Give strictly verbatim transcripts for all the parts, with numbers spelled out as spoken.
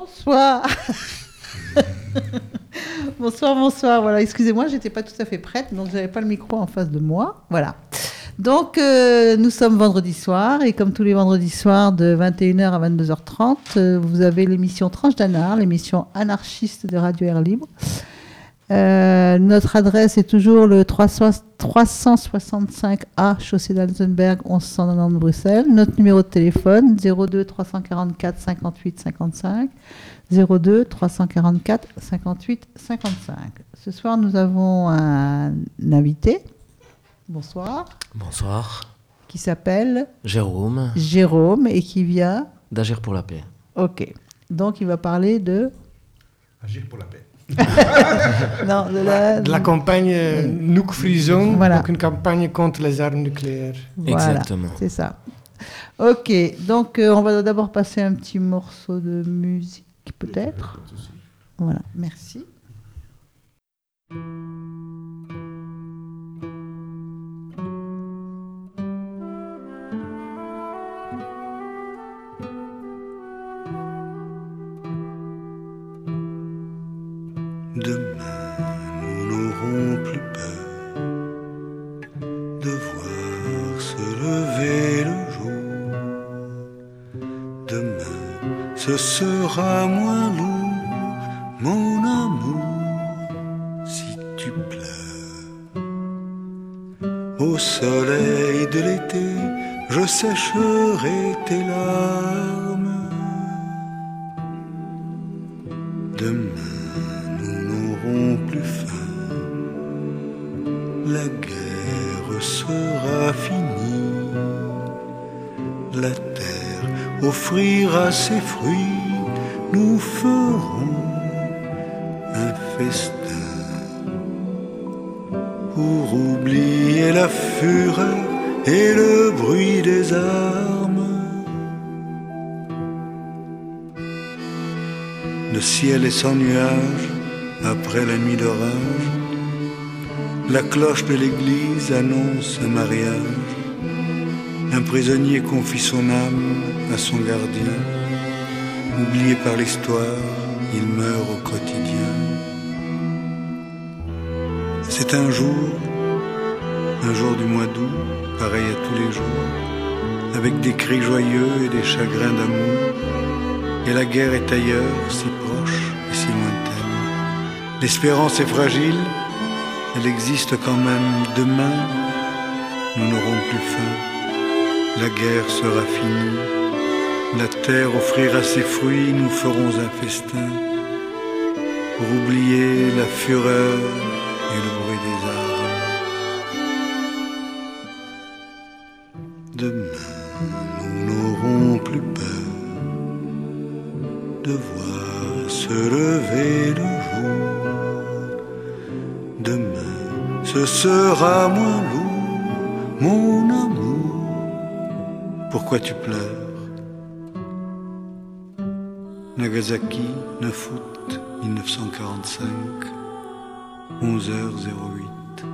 Bonsoir. bonsoir, bonsoir. Voilà, excusez-moi, j'étais pas tout à fait prête, donc j'avais pas le micro en face de moi. Voilà. Donc, euh, nous sommes vendredi soir, et comme tous les vendredis soirs, de vingt et une heures à vingt-deux heures trente, euh, vous avez l'émission Tranche d'Anard, l'émission anarchiste de Radio Air Libre. Euh, notre adresse est toujours le trois cent soixante-cinq A, chaussée d'Altenberg, onze cent quatre-vingt-dix Bruxelles. Notre numéro de téléphone, zéro deux trois cent quarante-quatre cinquante-huit cinquante-cinq, zéro deux trois cent quarante-quatre cinquante-huit cinquante-cinq. Ce soir, nous avons un invité. Bonsoir. Bonsoir. Qui s'appelle Jérôme. Jérôme et qui vient d'Agir pour la paix. Ok. Donc, il va parler de... Agir pour la paix. non, de la... de la campagne euh, Nuke Free Zone, voilà. Donc une campagne contre les armes nucléaires. Voilà, exactement. C'est ça. Ok, donc euh, on va d'abord passer un petit morceau de musique, peut-être. Voilà, merci. Demain, nous n'aurons plus peur de voir se lever le jour. Demain, ce sera moins lourd, mon amour, si tu pleures. Au soleil de l'été, je sécherai tes larmes. Demain, plus faim, la guerre sera finie, la terre offrira ses fruits, nous ferons un festin pour oublier la fureur et le bruit des armes. Le ciel est sans nuages. Après la nuit d'orage, la cloche de l'église annonce un mariage. Un prisonnier confie son âme à son gardien. Oublié par l'histoire, il meurt au quotidien. C'est un jour, un jour du mois d'août, pareil à tous les jours, avec des cris joyeux et des chagrins d'amour. Et la guerre est ailleurs, si proche et si lointaine. L'espérance est fragile, elle existe quand même. Demain, nous n'aurons plus faim, la guerre sera finie, la terre offrira ses fruits, nous ferons un festin pour oublier la fureur et le bruit des armes. Demain, nous n'aurons plus peur de voir se lever le jour. Demain, ce sera moins lourd, mon amour. Pourquoi tu pleures? Nagasaki, neuf août mille neuf cent quarante-cinq, onze heures zéro huit.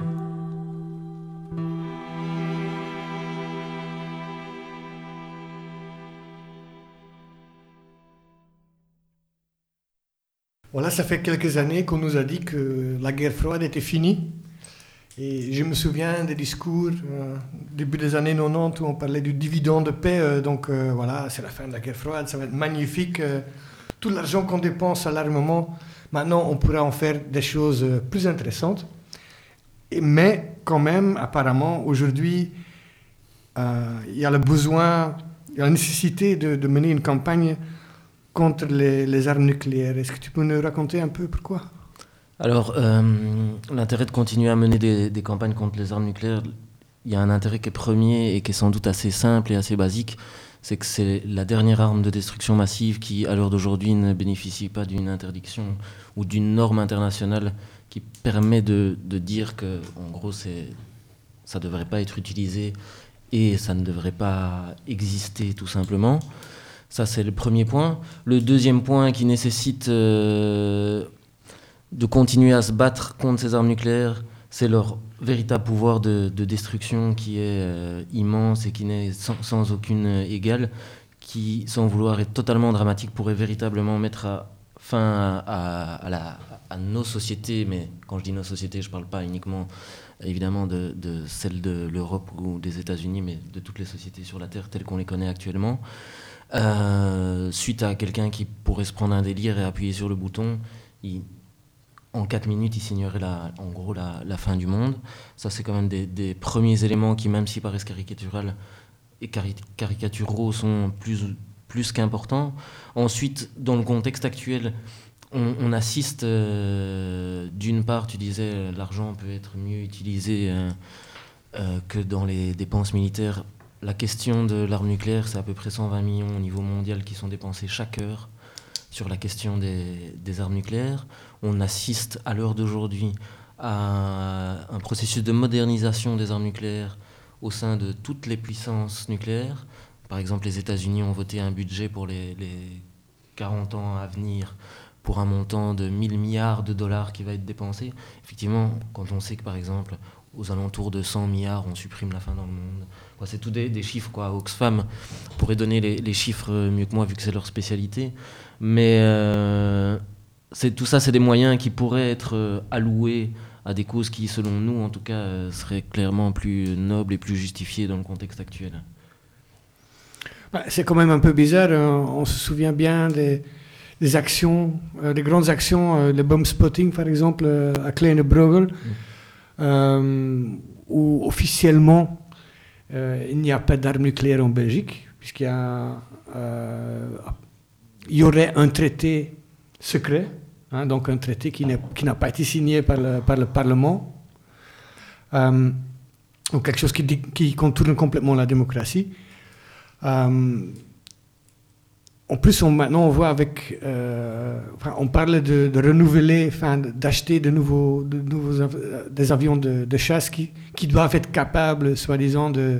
Voilà, ça fait quelques années qu'on nous a dit que la guerre froide était finie. Et je me souviens des discours euh, début des années quatre-vingt-dix où on parlait du dividende de paix. Euh, donc euh, voilà, c'est la fin de la guerre froide, ça va être magnifique. Euh, tout l'argent qu'on dépense à l'armement, maintenant on pourra en faire des choses euh, plus intéressantes. Et, mais quand même, apparemment, aujourd'hui, euh, il y a le besoin, il y a la nécessité de, de mener une campagne contre les, les armes nucléaires. Est-ce que tu peux nous raconter un peu pourquoi ? Alors, euh, l'intérêt de continuer à mener des, des campagnes contre les armes nucléaires, il y a un intérêt qui est premier et qui est sans doute assez simple et assez basique, c'est que c'est la dernière arme de destruction massive qui, à l'heure d'aujourd'hui, ne bénéficie pas d'une interdiction ou d'une norme internationale qui permet de, de dire que, en gros, c'est, ça ne devrait pas être utilisé et ça ne devrait pas exister tout simplement. Ça, c'est le premier point. Le deuxième point qui nécessite euh, de continuer à se battre contre ces armes nucléaires, c'est leur véritable pouvoir de, de destruction qui est euh, immense et qui n'est sans, sans aucune égale, qui, sans vouloir être totalement dramatique, pourrait véritablement mettre à, fin à, à, à, la, à nos sociétés, mais quand je dis nos sociétés, je ne parle pas uniquement évidemment de, de celle de l'Europe ou des États-Unis, mais de toutes les sociétés sur la Terre telles qu'on les connaît actuellement, euh, suite à quelqu'un qui pourrait se prendre un délire et appuyer sur le bouton, il, en quatre minutes, il signerait la, en gros la, la fin du monde. Ça, c'est quand même des, des premiers éléments qui, même s'ils paraissent caricatural et cari- caricaturaux, sont plus, plus qu'importants. Ensuite, dans le contexte actuel, on, on assiste, euh, d'une part, tu disais, l'argent peut être mieux utilisé euh, euh, que dans les dépenses militaires. La question de l'arme nucléaire, c'est à peu près cent vingt millions au niveau mondial qui sont dépensés chaque heure sur la question des, des armes nucléaires. On assiste à l'heure d'aujourd'hui à un processus de modernisation des armes nucléaires au sein de toutes les puissances nucléaires. Par exemple, les États-Unis ont voté un budget pour les, les quarante ans à venir pour un montant de mille milliards de dollars qui va être dépensé. Effectivement, quand on sait que, par exemple, aux alentours de cent milliards, on supprime la faim dans le monde. Quoi, c'est tous des, des chiffres. Quoi. Oxfam pourrait donner les, les chiffres mieux que moi, vu que c'est leur spécialité. Mais euh, c'est, tout ça, c'est des moyens qui pourraient être alloués à des causes qui, selon nous, en tout cas, euh, seraient clairement plus nobles et plus justifiées dans le contexte actuel. Bah, c'est quand même un peu bizarre. Hein. On se souvient bien des, des actions, euh, des grandes actions, euh, le bomb spotting, par exemple, euh, à Kleine Bruegel, mmh. euh, où officiellement, euh, il n'y a pas d'armes nucléaires en Belgique, puisqu'il y a... Euh, il y aurait un traité secret, hein, donc un traité qui, n'est, qui n'a pas été signé par le, par le Parlement, euh, ou quelque chose qui, qui contourne complètement la démocratie. Euh, en plus, on, maintenant, on voit avec... Euh, enfin, on parle de, de renouveler, enfin, d'acheter de nouveaux, de nouveaux av- des avions de, de chasse qui, qui doivent être capables, soi-disant, de,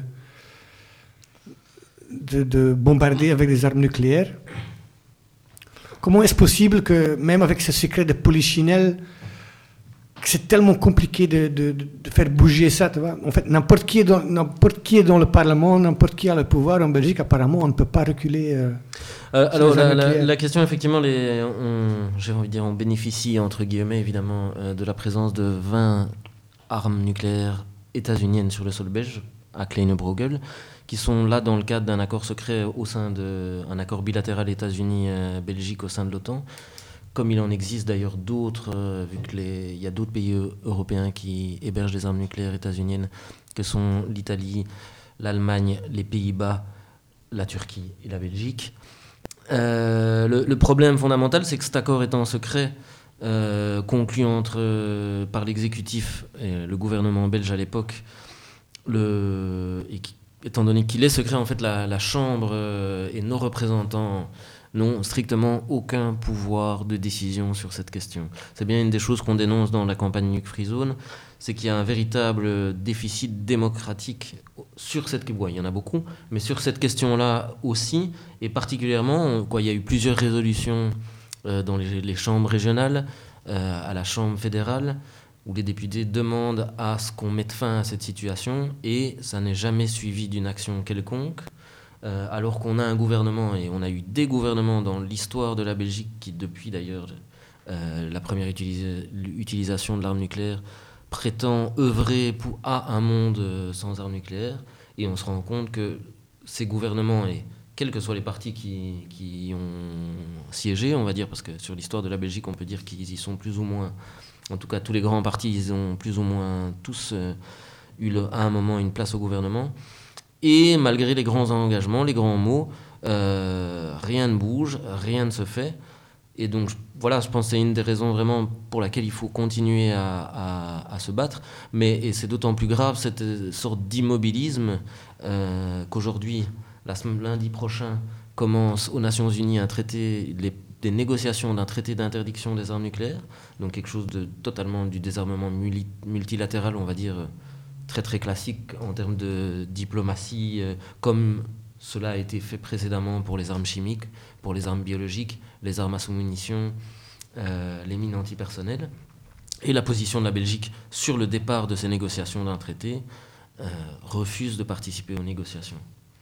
de, de bombarder avec des armes nucléaires. Comment est-ce possible que, même avec ce secret de polichinelle, que c'est tellement compliqué de, de, de faire bouger ça, tu vois? En fait, n'importe qui, est dans, n'importe qui est dans le Parlement, n'importe qui a le pouvoir en Belgique, apparemment, on ne peut pas reculer. Euh, euh, alors, la, la, la question, effectivement, les, on, j'ai envie de dire, on bénéficie, entre guillemets, évidemment, euh, de la présence de vingt armes nucléaires états-uniennes sur le sol belge, à Kleine Bruegel, qui sont là dans le cadre d'un accord secret au sein d'un accord bilatéral États-Unis-Belgique au sein de l'OTAN, comme il en existe d'ailleurs d'autres, euh, vu qu'il y a d'autres pays européens qui hébergent des armes nucléaires états-uniennes, que sont l'Italie, l'Allemagne, les Pays-Bas, la Turquie et la Belgique. Euh, le, le problème fondamental, c'est que cet accord étant secret, euh, conclu entre, euh, par l'exécutif et le gouvernement belge à l'époque, le, et qui, étant donné qu'il est secret, en fait, la, la Chambre euh, et nos représentants n'ont strictement aucun pouvoir de décision sur cette question. C'est bien une des choses qu'on dénonce dans la campagne Nuke Free Zone, c'est qu'il y a un véritable déficit démocratique sur cette... Bon, il y en a beaucoup, mais sur cette question-là aussi, et particulièrement, quoi, il y a eu plusieurs résolutions euh, dans les, les chambres régionales, euh, à la Chambre fédérale, où les députés demandent à ce qu'on mette fin à cette situation, et ça n'est jamais suivi d'une action quelconque, euh, alors qu'on a un gouvernement, et on a eu des gouvernements dans l'histoire de la Belgique, qui depuis d'ailleurs euh, la première utilisa- utilisation de l'arme nucléaire, prétend œuvrer pour, à un monde sans armes nucléaires, et on se rend compte que ces gouvernements, et quels que soient les partis qui, qui ont siégé, on va dire, parce que sur l'histoire de la Belgique, on peut dire qu'ils y sont plus ou moins... En tout cas, tous les grands partis, ils ont plus ou moins tous euh, eu le, à un moment une place au gouvernement. Et malgré les grands engagements, les grands mots, euh, rien ne bouge, rien ne se fait. Et donc, voilà, je pense que c'est une des raisons vraiment pour laquelle il faut continuer à, à, à se battre. Mais et c'est d'autant plus grave, cette sorte d'immobilisme, euh, qu'aujourd'hui, la semaine, lundi prochain, commence aux Nations Unies un traité... Les, des négociations d'un traité d'interdiction des armes nucléaires, donc quelque chose de totalement du désarmement muli- multilatéral, on va dire, très très classique en termes de diplomatie, euh, comme cela a été fait précédemment pour les armes chimiques, pour les armes biologiques, les armes à sous-munitions, euh, les mines antipersonnelles. Et la position de la Belgique sur le départ de ces négociations d'un traité euh, refuse de participer aux négociations.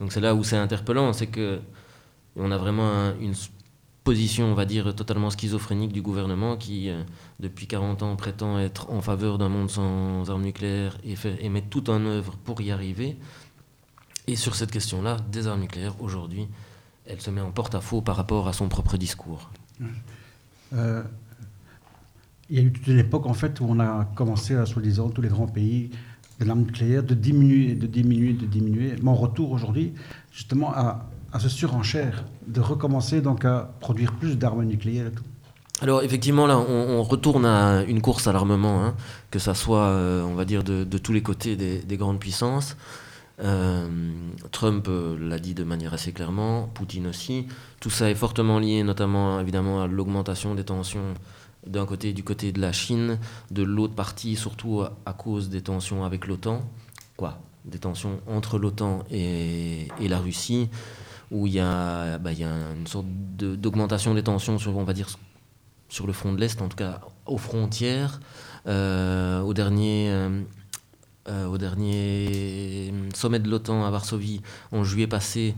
Donc c'est là où c'est interpellant, c'est qu'on a vraiment un, une position, on va dire, totalement schizophrénique du gouvernement qui, euh, depuis quarante ans, prétend être en faveur d'un monde sans armes nucléaires et, fait, et met tout en œuvre pour y arriver. Et sur cette question-là, des armes nucléaires, aujourd'hui, elle se met en porte-à-faux par rapport à son propre discours. Euh, il y a eu toute une époque, en fait, où on a commencé, à, soi-disant, tous les grands pays de l'arme nucléaire, de diminuer, de diminuer, de diminuer. Mais on retourne aujourd'hui, justement, à, à ce surenchère, de recommencer donc à produire plus d'armes nucléaires et tout. Alors effectivement, là, on, on retourne à une course à l'armement, hein, que ça soit, euh, on va dire, de, de tous les côtés des, des grandes puissances. Euh, Trump euh, l'a dit de manière assez clairement, Poutine aussi. Tout ça est fortement lié, notamment évidemment à l'augmentation des tensions d'un côté du côté de la Chine, de l'autre partie surtout à, à cause des tensions avec l'OTAN, quoi, des tensions entre l'OTAN et, et la Russie, où il y a, bah, il y a une sorte de, d'augmentation des tensions sur, on va dire, sur le front de l'Est, en tout cas aux frontières, euh, au dernier. Euh, Euh, au dernier sommet de l'OTAN à Varsovie en juillet passé,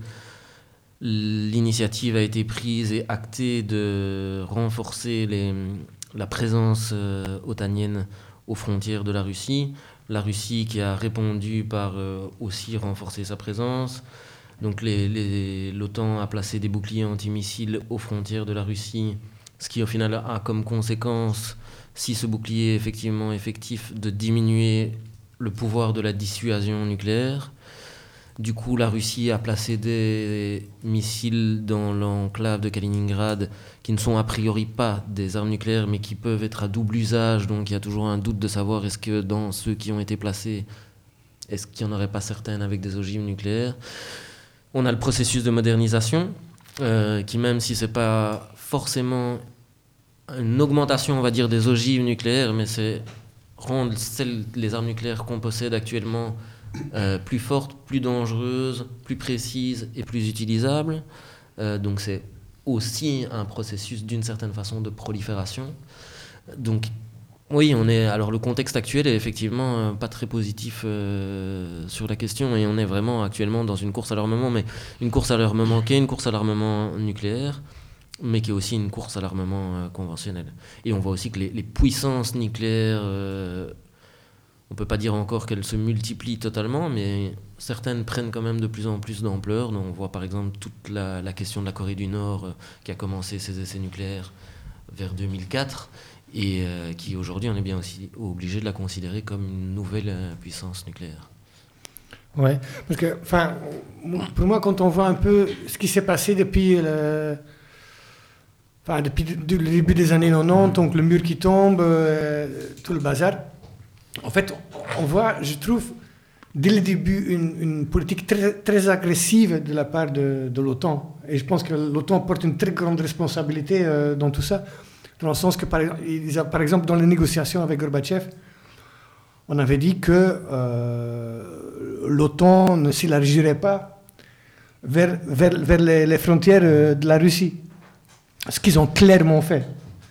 l'initiative a été prise et actée de renforcer les, la présence euh, otanienne aux frontières de la Russie. La Russie qui a répondu par euh, aussi renforcer sa présence. Donc les, les, l'OTAN a placé des boucliers antimissiles aux frontières de la Russie, ce qui au final a comme conséquence, si ce bouclier est effectivement effectif, de diminuer le pouvoir de la dissuasion nucléaire. Du coup, la Russie a placé des missiles dans l'enclave de Kaliningrad qui ne sont a priori pas des armes nucléaires, mais qui peuvent être à double usage. Donc il y a toujours un doute de savoir est-ce que dans ceux qui ont été placés, est-ce qu'il n'y en aurait pas certaines avec des ogives nucléaires. On a le processus de modernisation, euh, qui même si ce n'est pas forcément une augmentation, on va dire, des ogives nucléaires, mais c'est rendre celles, les armes nucléaires qu'on possède actuellement euh, plus fortes, plus dangereuses, plus précises et plus utilisables. Euh, donc c'est aussi un processus d'une certaine façon de prolifération. Donc oui, on est, alors le contexte actuel est effectivement euh, pas très positif euh, sur la question et on est vraiment actuellement dans une course à l'armement, mais une course à l'armement qui est une course à l'armement nucléaire, mais qui est aussi une course à l'armement euh, conventionnel. Et on voit aussi que les, les puissances nucléaires, euh, on ne peut pas dire encore qu'elles se multiplient totalement, mais certaines prennent quand même de plus en plus d'ampleur. Donc on voit par exemple toute la, la question de la Corée du Nord, euh, qui a commencé ses essais nucléaires vers deux mille quatre, et euh, qui aujourd'hui, on est bien aussi obligé de la considérer comme une nouvelle euh, puissance nucléaire. Ouais, parce que, enfin, pour moi, quand on voit un peu ce qui s'est passé depuis le... Enfin, depuis le début des années quatre-vingt-dix, donc le mur qui tombe, euh, tout le bazar. En fait, on voit, je trouve, dès le début, une, une politique très, très agressive de la part de, de l'OTAN. Et je pense que l'OTAN porte une très grande responsabilité euh, dans tout ça. Dans le sens que, par, par exemple, dans les négociations avec Gorbatchev, on avait dit que euh, l'OTAN ne s'élargirait pas vers, vers, vers les, les frontières de la Russie. Ce qu'ils ont clairement fait.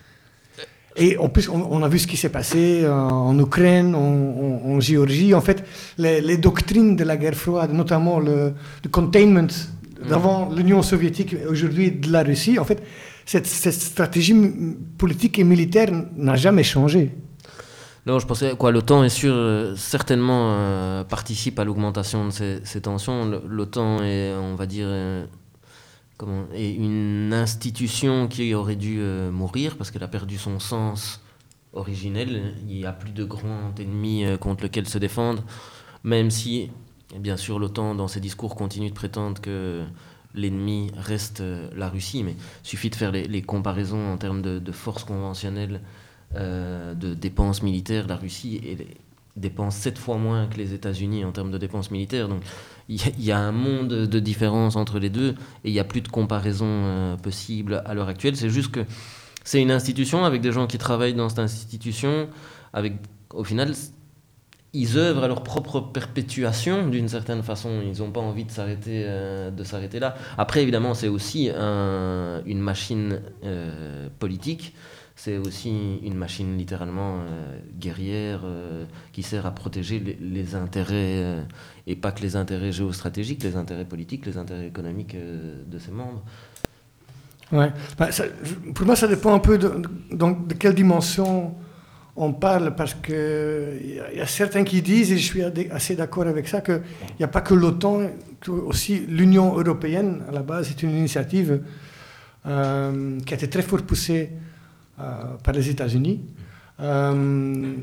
Et en plus, on, on a vu ce qui s'est passé en, en Ukraine, en, en, en Géorgie. En fait, les, les doctrines de la guerre froide, notamment le, le containment d'avant mmh. l'Union soviétique et aujourd'hui de la Russie, en fait, cette, cette stratégie politique et militaire n'a jamais changé. Non, je pensais quoi, l'OTAN est sûr, euh, certainement euh, participe à l'augmentation de ces, ces tensions. L'OTAN est, on va dire, euh, comment, est une institution qui aurait dû euh, mourir parce qu'elle a perdu son sens originel. Il n'y a plus de grand ennemi euh, contre lequel se défendre, même si, bien sûr, l'OTAN, dans ses discours, continue de prétendre que l'ennemi reste euh, la Russie, mais il suffit de faire les, les comparaisons en termes de, de force conventionnelle, euh, de dépenses militaires. La Russie est, dépense sept fois moins que les États-Unis en termes de dépenses militaires. Donc il y, y a un monde de différence entre les deux et il n'y a plus de comparaison euh, possible à l'heure actuelle. C'est juste que c'est une institution avec des gens qui travaillent dans cette institution, avec, au final, ils œuvrent à leur propre perpétuation d'une certaine façon. Ils n'ont pas envie de s'arrêter, euh, de s'arrêter là. Après, évidemment, c'est aussi un, une machine euh, politique. C'est aussi une machine littéralement euh, guerrière euh, qui sert à protéger les, les intérêts, euh, et pas que les intérêts géostratégiques, les intérêts politiques, les intérêts économiques euh, de ses membres. Ouais. Ben, ça, pour moi, ça dépend un peu de, de, donc, de quelle dimension on parle, parce qu'il y, y a certains qui disent, et je suis assez d'accord avec ça, qu'il n'y a pas que l'OTAN, que aussi l'Union européenne, à la base, c'est une initiative euh, qui a été très fort poussée euh, par les États-Unis, euh,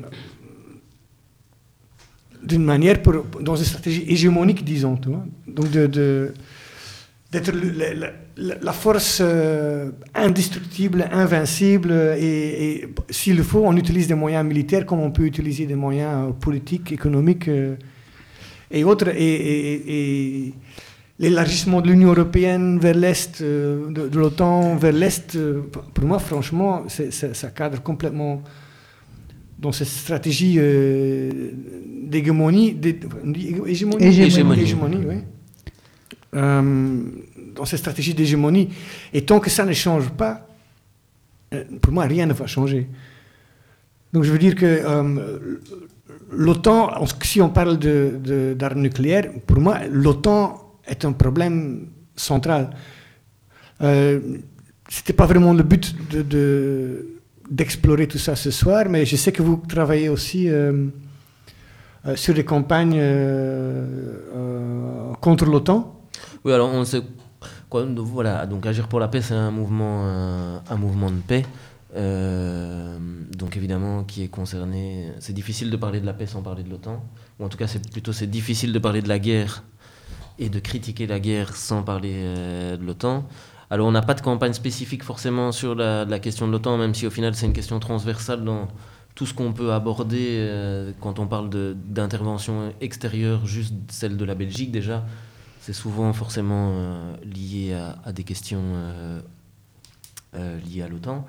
d'une manière, pour, dans une stratégie hégémonique, disons, tu vois, donc de... de d'être la, la, la force euh, indestructible, invincible, et, et s'il le faut, on utilise des moyens militaires comme on peut utiliser des moyens politiques, économiques euh, et autres. Et, et, et l'élargissement de l'Union européenne vers l'Est, euh, de, de l'OTAN vers l'Est, euh, pour moi, franchement, c'est, c'est, ça cadre complètement dans cette stratégie euh, d'hégémonie, d'hégémonie, hégémonie, hégémonie. hégémonie oui. Euh, dans cette stratégie d'hégémonie. Et tant que ça ne change pas, euh, pour moi, rien ne va changer. Donc je veux dire que euh, l'OTAN, si on parle de, de, d'armes nucléaires, pour moi, l'OTAN est un problème central. Euh, c'était pas vraiment le but de, de, d'explorer tout ça ce soir, mais je sais que vous travaillez aussi euh, euh, sur des campagnes euh, euh, contre l'OTAN. Oui, alors on sait quoi, voilà, donc Agir pour la paix, c'est un mouvement, un, un mouvement de paix, euh, donc évidemment qui est concerné. C'est difficile de parler de la paix sans parler de l'OTAN, ou en tout cas c'est plutôt c'est difficile de parler de la guerre et de critiquer la guerre sans parler euh, de l'OTAN. Alors on n'a pas de campagne spécifique forcément sur la, la question de l'OTAN, même si au final c'est une question transversale dans tout ce qu'on peut aborder euh, quand on parle de, d'intervention extérieure, juste celle de la Belgique déjà. C'est souvent forcément euh, lié à, à des questions euh, euh, liées à l'OTAN.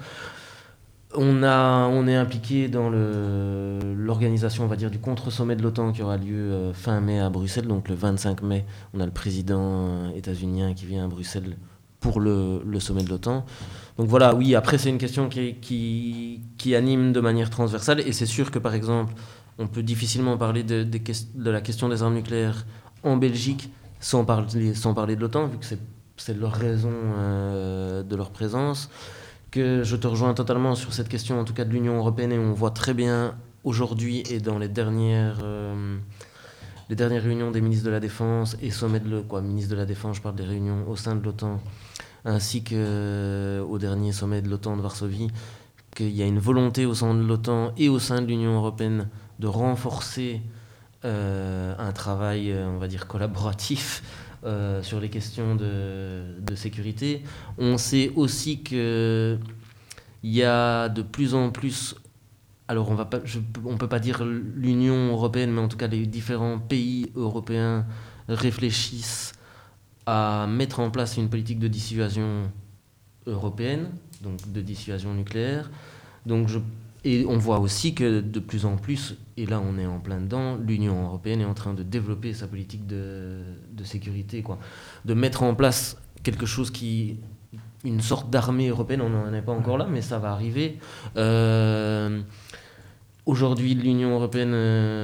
On, a, on est impliqué dans le, l'organisation, on va dire, du contre-sommet de l'OTAN qui aura lieu euh, fin mai à Bruxelles. Donc le vingt-cinq mai, on a le président états-unien qui vient à Bruxelles pour le, le sommet de l'OTAN. Donc voilà, oui, après c'est une question qui, qui, qui anime de manière transversale. Et c'est sûr que par exemple, on peut difficilement parler de, de, de la question des armes nucléaires en Belgique sans parler, sans parler de l'OTAN, vu que c'est, c'est leur raison euh, de leur présence, que je te rejoins totalement sur cette question, en tout cas de l'Union européenne, et on voit très bien aujourd'hui et dans les dernières, euh, les dernières réunions des ministres de la Défense et sommets de le, quoi, ministres de la Défense, je parle des réunions au sein de l'OTAN, ainsi qu'au euh, dernier sommet de l'OTAN de Varsovie, qu'il y a une volonté au sein de l'OTAN et au sein de l'Union européenne de renforcer Euh, un travail, on va dire, collaboratif euh, sur les questions de, de sécurité. On sait aussi qu'il y a de plus en plus, alors on va pas, je, on ne peut pas dire l'Union européenne, mais en tout cas les différents pays européens réfléchissent à mettre en place une politique de dissuasion européenne, donc de dissuasion nucléaire. Donc je Et on voit aussi que de plus en plus, et là on est en plein dedans, l'Union européenne est en train de développer sa politique de, de sécurité, quoi. De mettre en place quelque chose qui... une sorte d'armée européenne, on n'en est pas encore là, mais ça va arriver. Euh, aujourd'hui, l'Union européenne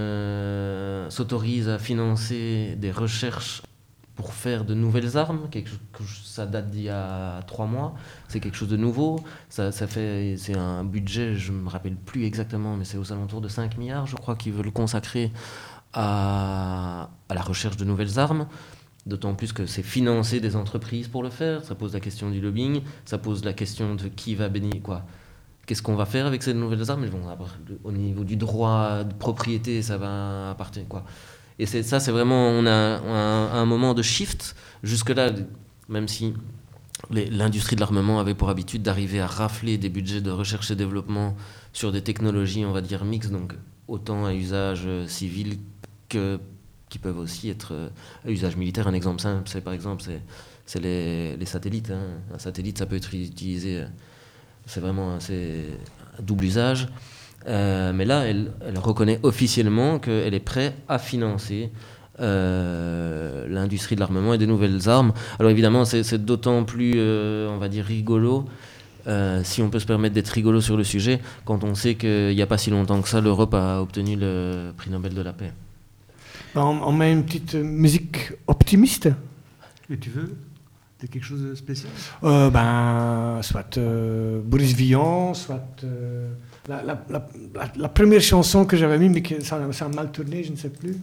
euh, s'autorise à financer des recherches pour faire de nouvelles armes, quelque chose que ça date d'il y a trois mois, c'est quelque chose de nouveau, ça, ça fait, c'est un budget, je ne me rappelle plus exactement, mais c'est aux alentours de cinq milliards, je crois, qu'ils veulent consacrer à, à la recherche de nouvelles armes, d'autant plus que c'est financer des entreprises pour le faire, ça pose la question du lobbying, ça pose la question de qui va bénéficier, quoi. Qu'est-ce qu'on va faire avec ces nouvelles armes ? Bon, au niveau du droit de propriété, ça va appartenir, quoi. Et c'est, ça, c'est vraiment, on a un, un moment de shift. Jusque-là, même si les, l'industrie de l'armement avait pour habitude d'arriver à rafler des budgets de recherche et développement sur des technologies, on va dire, mixtes, donc autant à usage euh, civil que, qui peuvent aussi être euh, à usage militaire. Un exemple simple, c'est par exemple, c'est, c'est les, les satellites. Hein. Un satellite, ça peut être utilisé, euh, c'est vraiment c'est un double usage. Euh, mais là, elle, elle reconnaît officiellement qu'elle est prête à financer euh, l'industrie de l'armement et des nouvelles armes. Alors évidemment, c'est, c'est d'autant plus, euh, on va dire, rigolo, euh, si on peut se permettre d'être rigolo sur le sujet, quand on sait qu'il n'y a pas si longtemps que ça, l'Europe a obtenu le prix Nobel de la paix. On, on met une petite musique optimiste. Et tu veux de quelque chose de spécial? euh, Ben, soit euh, Boris Vian, soit euh, la, la, la, la, la première chanson que j'avais mis, mais que ça, ça a mal tourné, je ne sais plus.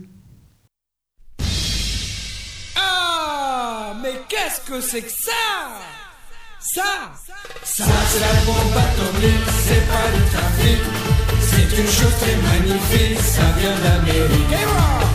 Ah, mais qu'est-ce que c'est que ça? Ça, ça c'est la bombe atomique, c'est pas du trafic, c'est une chose très magnifique, ça vient d'Amérique. Et voilà.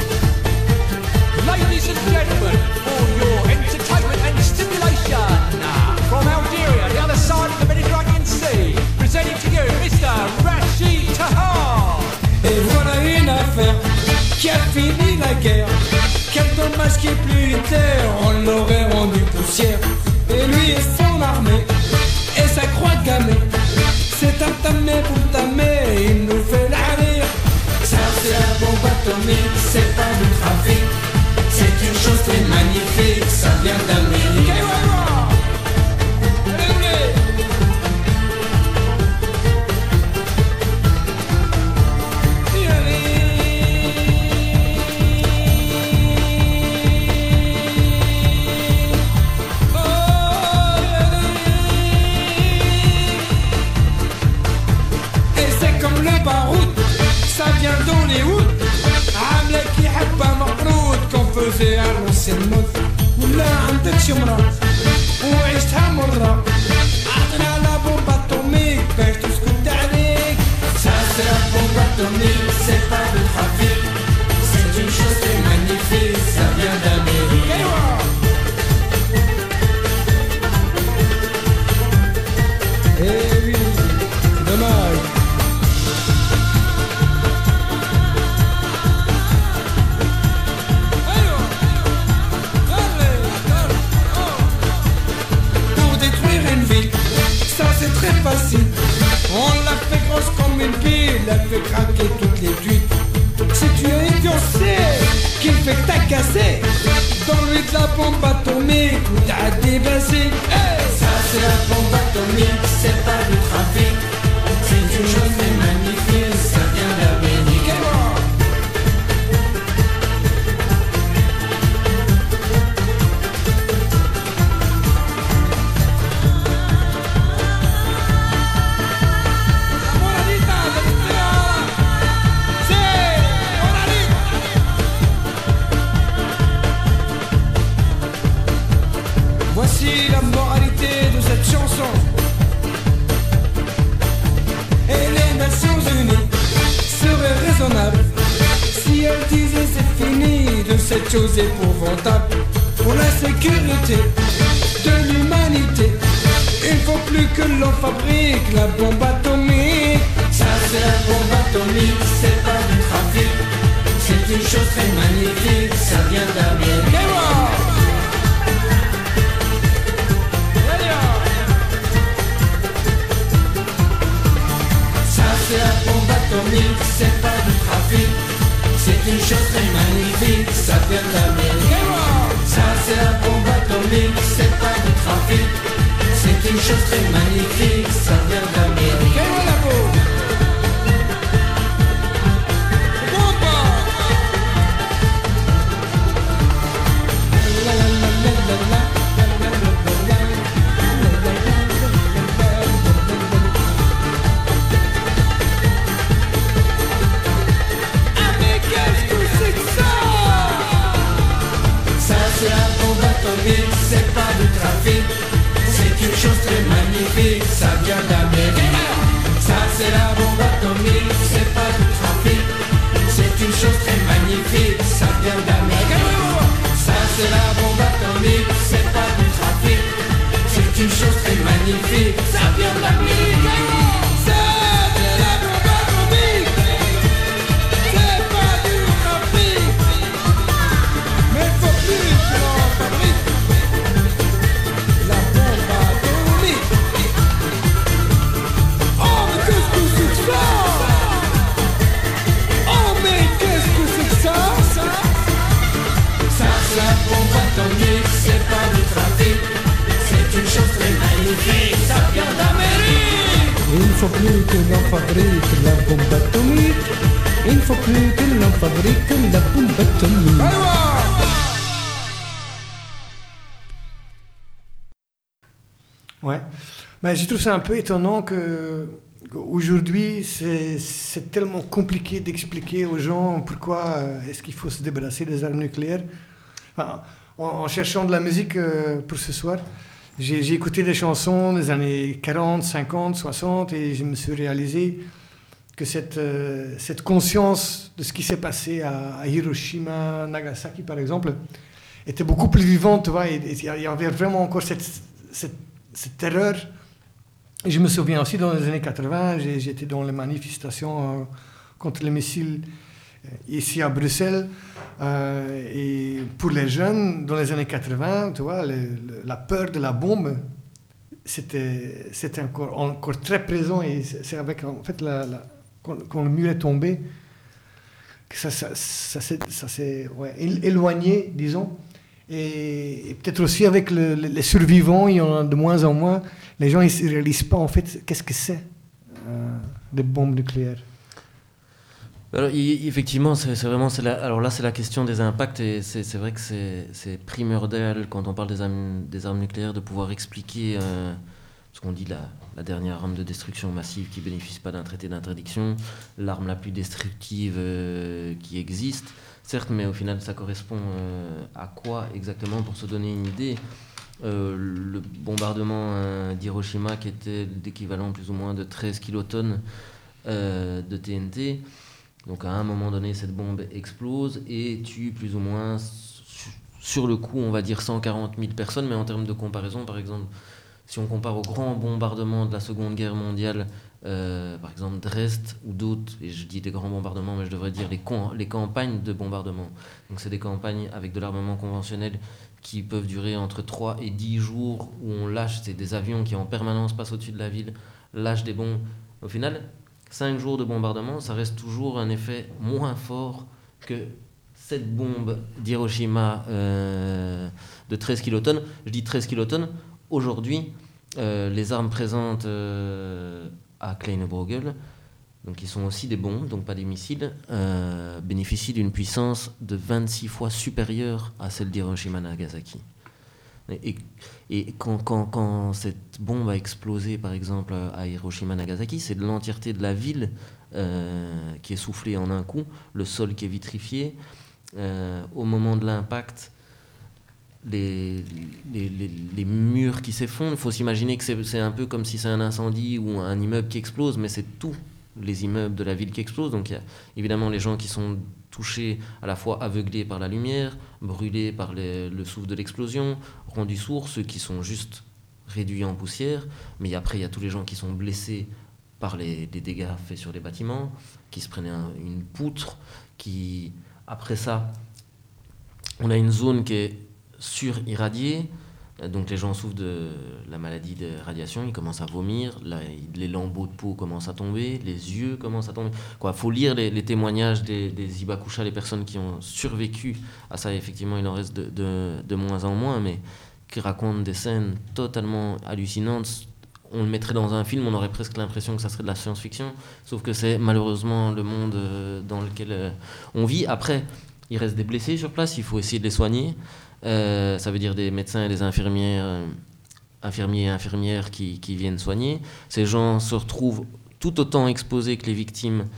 Ladies and gentlemen, for your entertainment and stimulation, from Algeria, the other side of the Mediterranean Sea, presenting to you Mister Rachid Taha. Et voilà une affaire qui a fini la guerre. Quel dommage qu'il plus était, on l'aurait rendu poussière. Et lui et son armée, et sa croix gammée, c'est un tamé pour tamé, il nous fait la rire. Ça c'est la bombe atomique, c'est pas du trafic. C'est une chose très magnifique, ça vient d'Amérique. Et voilà. Et c'est comme le baroud, ça vient d'Hollywood. عاملة كي حبة مقروض كونفوزي على الموت ولا عندك شمرة وعيشتها مرة عطنا لا بومب اتوميك باش تسكت عليك. Ça c'est la bombe atomique, c'est pas de trafic, c'est une chose très magnifique, ça vient d'Amérique. Eh oui, dommage. C'est très facile, on l'a fait grosse comme une pile, elle fait craquer toutes les tuiles. Si tu es idioté, qu'il fait que t'as cassé, donne-lui de la bombe atomique ou t'as débassé. Hey, ça c'est la bombe atomique, c'est pas du trafic, c'est une chose très magnifique, ça vient d'Amérique. Et voilà. Voici la moralité de cette chanson. Et les Nations Unies seraient raisonnables si elles disaient c'est fini de cette chose épouvantable. Pour la sécurité de l'humanité, il faut plus que l'on fabrique la bombe atomique. Ça c'est la bombe atomique, c'est pas du trafic, c'est une chose très magnifique, ça vient d'Amérique. Et voilà. C'est la bombe atomique, c'est pas du trafic, c'est une chose très magnifique, ça vient d'Amérique. Ça c'est la bombe atomique, c'est pas du trafic, c'est une chose très magnifique, ça vient d'Amérique. Et voilà beau. C'est la bombe atomique, c'est pas du trafic, c'est une chose très magnifique, ça vient d'Amérique. Ça c'est la bombe atomique, c'est pas du trafic, c'est une chose très magnifique, ça vient d'Amérique. Ça c'est la bombe atomique, c'est pas du trafic, c'est une chose très magnifique, ça vient d'Amérique. Oh, mais qu'est-ce que c'est que ça? faut plus que l'on fabrique la bombe atomique. Il ne faut plus que l'on fabrique la bombe atomique. Ouais. Mais je trouve ça un peu étonnant que aujourd'hui c'est, c'est tellement compliqué d'expliquer aux gens pourquoi euh, est-ce qu'il faut se débarrasser des armes nucléaires. Enfin, en, en cherchant de la musique euh, pour ce soir, j'ai, j'ai écouté des chansons des années quarante, cinquante, soixante et je me suis réalisé que cette, euh, cette conscience de ce qui s'est passé à, à Hiroshima, Nagasaki par exemple, était beaucoup plus vivante, tu vois, et il y avait vraiment encore cette, cette, cette terreur. Et je me souviens aussi dans les années quatre-vingts, j'ai, j'étais dans les manifestations euh, contre les missiles euh, ici à Bruxelles. Euh, et pour les jeunes, dans les années quatre-vingts, tu vois, le, le, la peur de la bombe, c'était, c'était encore, encore très présent. Et c'est avec en fait la, la, quand, quand le mur est tombé que ça, ça, ça, ça, ça s'est ouais, éloigné, disons. Et, et peut-être aussi avec le, les survivants, il y en a de moins en moins. Les gens ne réalisent pas en fait qu'est-ce que c'est euh, des bombes nucléaires. Alors, y, effectivement, c'est, c'est vraiment, c'est la, alors là, c'est la question des impacts et c'est, c'est vrai que c'est, c'est primordial quand on parle des armes, des armes nucléaires de pouvoir expliquer euh, ce qu'on dit la, la dernière arme de destruction massive qui bénéficie pas d'un traité d'interdiction, l'arme la plus destructive euh, qui existe. Certes, mais au final, ça correspond euh, à quoi exactement pour se donner une idée. Euh, le bombardement euh, d'Hiroshima qui était l'équivalent plus ou moins de treize kilotonnes euh, de T N T. Donc à un moment donné, cette bombe explose et tue plus ou moins, su- sur le coup, on va dire cent quarante mille personnes. Mais en termes de comparaison, par exemple, si on compare au grand bombardement de la Seconde Guerre mondiale, euh, par exemple Dresde ou d'autres, et je dis des grands bombardements, mais je devrais dire les, con- les campagnes de bombardement. Donc c'est des campagnes avec de l'armement conventionnel qui peuvent durer entre trois et dix jours, où on lâche, c'est des avions qui en permanence passent au-dessus de la ville, lâchent des bombes. Au final, cinq jours de bombardement, ça reste toujours un effet moins fort que cette bombe d'Hiroshima euh, de treize kilotonnes. Je dis treize kilotonnes. Aujourd'hui, euh, les armes présentes euh, à Kleine-Brogel, donc qui sont aussi des bombes, donc pas des missiles, euh, bénéficient d'une puissance de vingt-six fois supérieure à celle d'Hiroshima-Nagasaki. Et, et quand, quand, quand cette bombe a explosé, par exemple, à Hiroshima-Nagasaki, c'est de l'entièreté de la ville euh, qui est soufflée en un coup, le sol qui est vitrifié. Euh, au moment de l'impact, les, les, les, les murs qui s'effondrent. Il faut s'imaginer que c'est, c'est un peu comme si c'est un incendie ou un immeuble qui explose, mais c'est tous les immeubles de la ville qui explosent. Donc il y a évidemment les gens qui sont touchés, à la fois aveuglés par la lumière, brûlés par les, le souffle de l'explosion, rendus sourds, ceux qui sont juste réduits en poussière. Mais après, il y a tous les gens qui sont blessés par les, les dégâts faits sur les bâtiments, qui se prenaient un, une poutre, qui... Après ça, on a une zone qui est surirradiée, donc les gens souffrent de la maladie de radiation, ils commencent à vomir, là, les lambeaux de peau commencent à tomber, les yeux commencent à tomber. Il faut lire les, les témoignages des, des Hibakusha, les personnes qui ont survécu à ça. Effectivement, il en reste de, de, de moins en moins, mais qui racontent des scènes totalement hallucinantes. On le mettrait dans un film, on aurait presque l'impression que ça serait de la science-fiction, sauf que c'est malheureusement le monde dans lequel on vit. Après, il reste des blessés sur place, il faut essayer de les soigner. Euh, ça veut dire des médecins et des infirmières, euh, infirmiers et infirmières qui, qui viennent soigner. Ces gens se retrouvent tout autant exposés que les victimes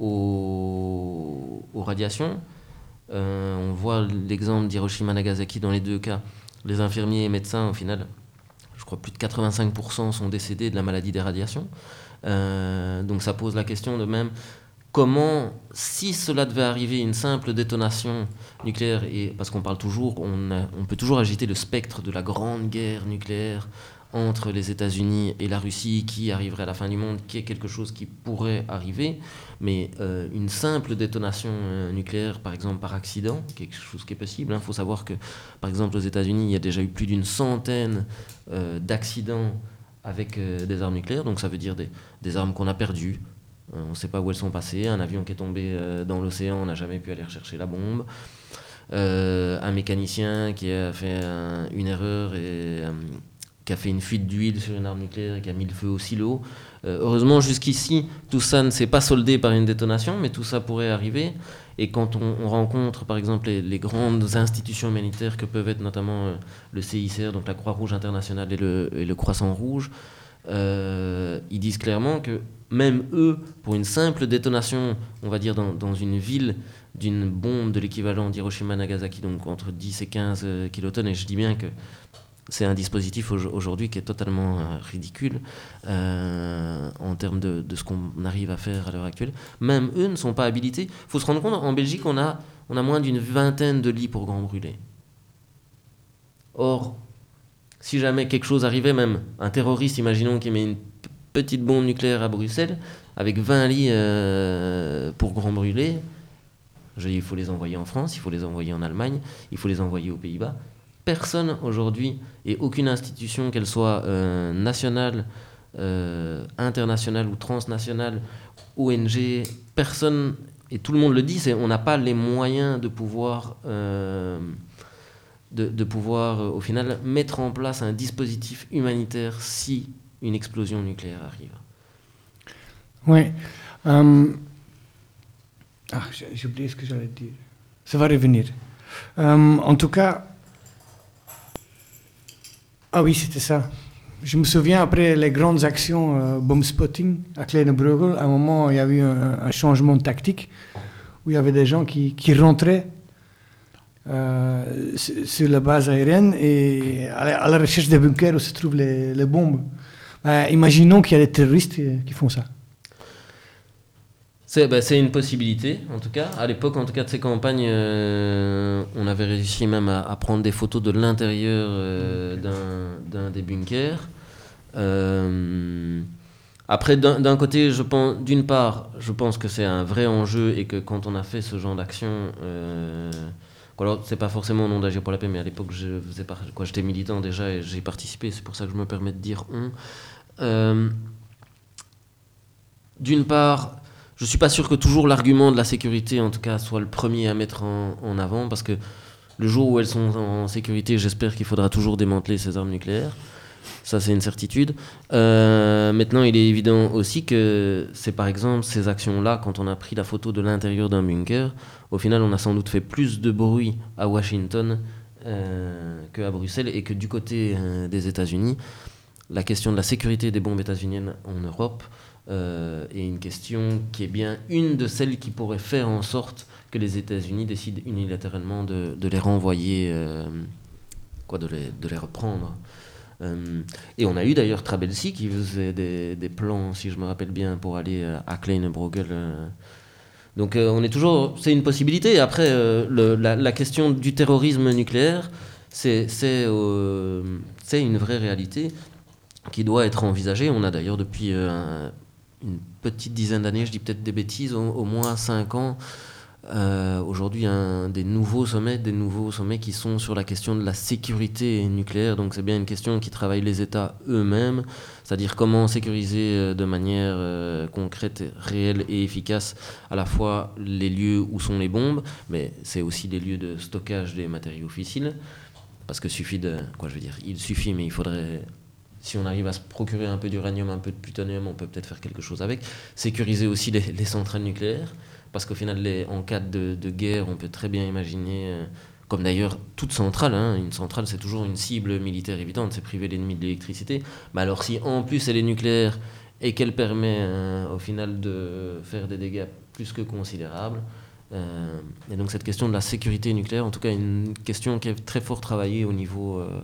aux, aux radiations. Euh, on voit l'exemple d'Hiroshima-Nagasaki dans les deux cas. Les infirmiers et médecins, au final, je crois plus de quatre-vingt-cinq pour cent sont décédés de la maladie des radiations. Euh, donc ça pose la question de même comment, si cela devait arriver, une simple détonation nucléaire, et parce qu'on parle toujours, on, a, on peut toujours agiter le spectre de la grande guerre nucléaire entre les États-Unis et la Russie qui arriverait à la fin du monde, qui est quelque chose qui pourrait arriver, mais euh, une simple détonation euh, nucléaire, par exemple par accident, quelque chose qui est possible. Il hein. faut savoir que, par exemple, aux États-Unis, il y a déjà eu plus d'une centaine euh, d'accidents avec euh, des armes nucléaires, donc ça veut dire des, des armes qu'on a perdues. Euh, on ne sait pas où elles sont passées. Un avion qui est tombé euh, dans l'océan, on n'a jamais pu aller rechercher la bombe. Euh, un mécanicien qui a fait un, une erreur et... Euh, qui a fait une fuite d'huile sur une arme nucléaire et qui a mis le feu au silo. Euh, heureusement, jusqu'ici, tout ça ne s'est pas soldé par une détonation, mais tout ça pourrait arriver. Et quand on, on rencontre, par exemple, les, les grandes institutions humanitaires que peuvent être notamment euh, le C I C R, donc la Croix-Rouge internationale et le, et le Croissant-Rouge, euh, ils disent clairement que même eux, pour une simple détonation, on va dire dans, dans une ville, d'une bombe de l'équivalent d'Hiroshima-Nagasaki, donc entre dix et quinze kilotonnes, et je dis bien que c'est un dispositif aujourd'hui qui est totalement euh, ridicule euh, en termes de, de ce qu'on arrive à faire à l'heure actuelle. Même eux ne sont pas habilités. Il faut se rendre compte, en Belgique, on a, on a moins d'une vingtaine de lits pour grands brûlés. Or, si jamais quelque chose arrivait, même un terroriste, imaginons qu'il met une p- petite bombe nucléaire à Bruxelles, avec vingt lits euh, pour grands brûlés, je dis, il faut les envoyer en France, il faut les envoyer en Allemagne, il faut les envoyer aux Pays-Bas. Personne aujourd'hui, et aucune institution, qu'elle soit euh, nationale, euh, internationale ou transnationale, O N G, personne, et tout le monde le dit, c'est, on n'a pas les moyens de pouvoir, euh, de, de pouvoir euh, au final, mettre en place un dispositif humanitaire si une explosion nucléaire arrive. Oui. Um, ah, j'ai, j'ai oublié ce que j'allais dire. Ça va revenir. Um, en tout cas... Ah oui, c'était ça. Je me souviens, après les grandes actions euh, bomb spotting à Kleine Bruegel, à un moment, il y a eu un, un changement de tactique où il y avait des gens qui, qui rentraient euh, sur la base aérienne et à la, à la recherche des bunkers où se trouvent les, les bombes. Euh, imaginons qu'il y a des terroristes qui, qui font ça. C'est, bah, c'est une possibilité, en tout cas. À l'époque, en tout cas, de ces campagnes, euh, on avait réussi même à, à prendre des photos de l'intérieur euh, d'un, d'un des bunkers. Euh, après, d'un, d'un côté, je pense, d'une part, je pense que c'est un vrai enjeu et que quand on a fait ce genre d'action, euh, alors c'est pas forcément au nom d'Agir pour la paix, mais à l'époque, je faisais par, quoi, j'étais militant déjà et j'ai participé. C'est pour ça que je me permets de dire on. Euh, d'une part. Je ne suis pas sûr que toujours l'argument de la sécurité, en tout cas, soit le premier à mettre en, en avant, parce que le jour où elles sont en sécurité, j'espère qu'il faudra toujours démanteler ces armes nucléaires. Ça, c'est une certitude. Euh, maintenant, il est évident aussi que c'est par exemple ces actions-là, quand on a pris la photo de l'intérieur d'un bunker, au final, on a sans doute fait plus de bruit à Washington euh, qu'à Bruxelles, et que du côté euh, des États-Unis, la question de la sécurité des bombes états-uniennes en Europe, Euh, et une question qui est bien une de celles qui pourrait faire en sorte que les États-Unis décident unilatéralement de, de les renvoyer, euh, quoi, de les, de les reprendre. Euh, et on a eu d'ailleurs Trabelsi qui faisait des, des plans, si je me rappelle bien, pour aller à Kleine Bruegel. Euh. Donc euh, on est toujours, c'est une possibilité. Après, euh, le, la, la question du terrorisme nucléaire, c'est, c'est, euh, c'est une vraie réalité qui doit être envisagée. On a d'ailleurs depuis euh, un, une petite dizaine d'années, je dis peut-être des bêtises, au, au moins cinq ans, euh, aujourd'hui un des nouveaux sommets, des nouveaux sommets qui sont sur la question de la sécurité nucléaire. Donc c'est bien une question qui travaille les États eux-mêmes, c'est-à-dire comment sécuriser de manière euh, concrète, réelle et efficace à la fois les lieux où sont les bombes, mais c'est aussi les lieux de stockage des matériaux fissiles, parce que suffit de, quoi je veux dire, il suffit, mais il faudrait... Si on arrive à se procurer un peu d'uranium, un peu de plutonium, on peut peut-être faire quelque chose avec. Sécuriser aussi les, les centrales nucléaires, parce qu'au final, les, en cas de, de guerre, on peut très bien imaginer, euh, comme d'ailleurs toute centrale, hein, une centrale c'est toujours une cible militaire évidente, c'est priver l'ennemi de l'électricité. Mais alors si en plus elle est nucléaire et qu'elle permet euh, au final de faire des dégâts plus que considérables, euh, et donc cette question de la sécurité nucléaire, en tout cas une question qui est très fort travaillée au niveau... Euh,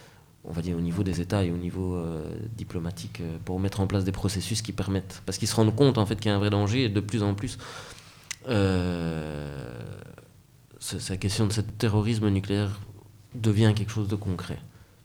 on va dire au niveau des États et au niveau euh, diplomatique, euh, pour mettre en place des processus qui permettent... Parce qu'ils se rendent compte en fait qu'il y a un vrai danger, et de plus en plus, euh, cette question de ce terrorisme nucléaire devient quelque chose de concret.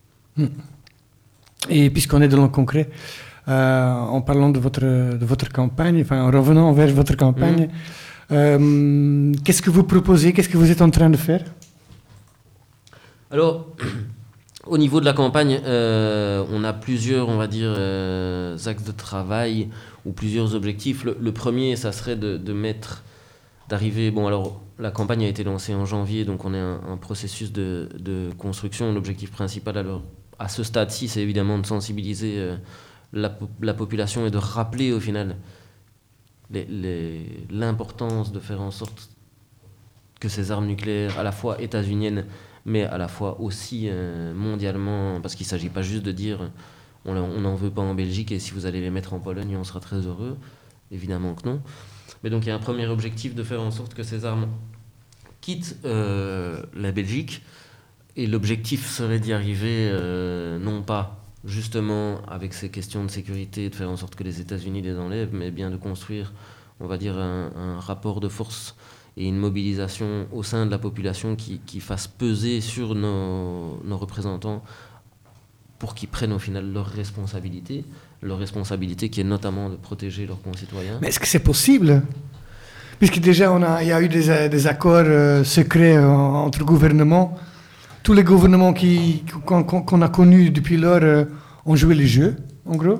Et puisqu'on est dans le concret, euh, en parlant de votre, de votre campagne, enfin en revenant vers votre campagne, mmh. euh, qu'est-ce que vous proposez, qu'est-ce que vous êtes en train de faire? Alors... Au niveau de la campagne, euh, on a plusieurs, on va dire, euh, axes de travail ou plusieurs objectifs. Le, le premier, ça serait de, de mettre, d'arriver... Bon, alors, la campagne a été lancée en janvier, donc on est un, un processus de, de construction. L'objectif principal, alors, à ce stade-ci, c'est évidemment de sensibiliser euh, la, la population et de rappeler au final les, les, l'importance de faire en sorte que ces armes nucléaires, à la fois états-uniennes, mais à la fois aussi euh, mondialement, parce qu'il ne s'agit pas juste de dire on n'en veut pas en Belgique et si vous allez les mettre en Pologne, on sera très heureux. Évidemment que non. Mais donc il y a un premier objectif de faire en sorte que ces armes quittent euh, la Belgique. Et l'objectif serait d'y arriver, euh, non pas justement avec ces questions de sécurité, de faire en sorte que les États-Unis les enlèvent, mais bien de construire, on va dire, un, un rapport de force et une mobilisation au sein de la population qui, qui fasse peser sur nos, nos représentants pour qu'ils prennent au final leurs responsabilités, leur responsabilité qui est notamment de protéger leurs concitoyens. Mais est-ce que c'est possible ? Puisque déjà, on a, il y a eu des, des accords euh, secrets euh, entre gouvernements. Tous les gouvernements qui, qu'on, qu'on a connus depuis lors euh, ont joué les jeux, en gros.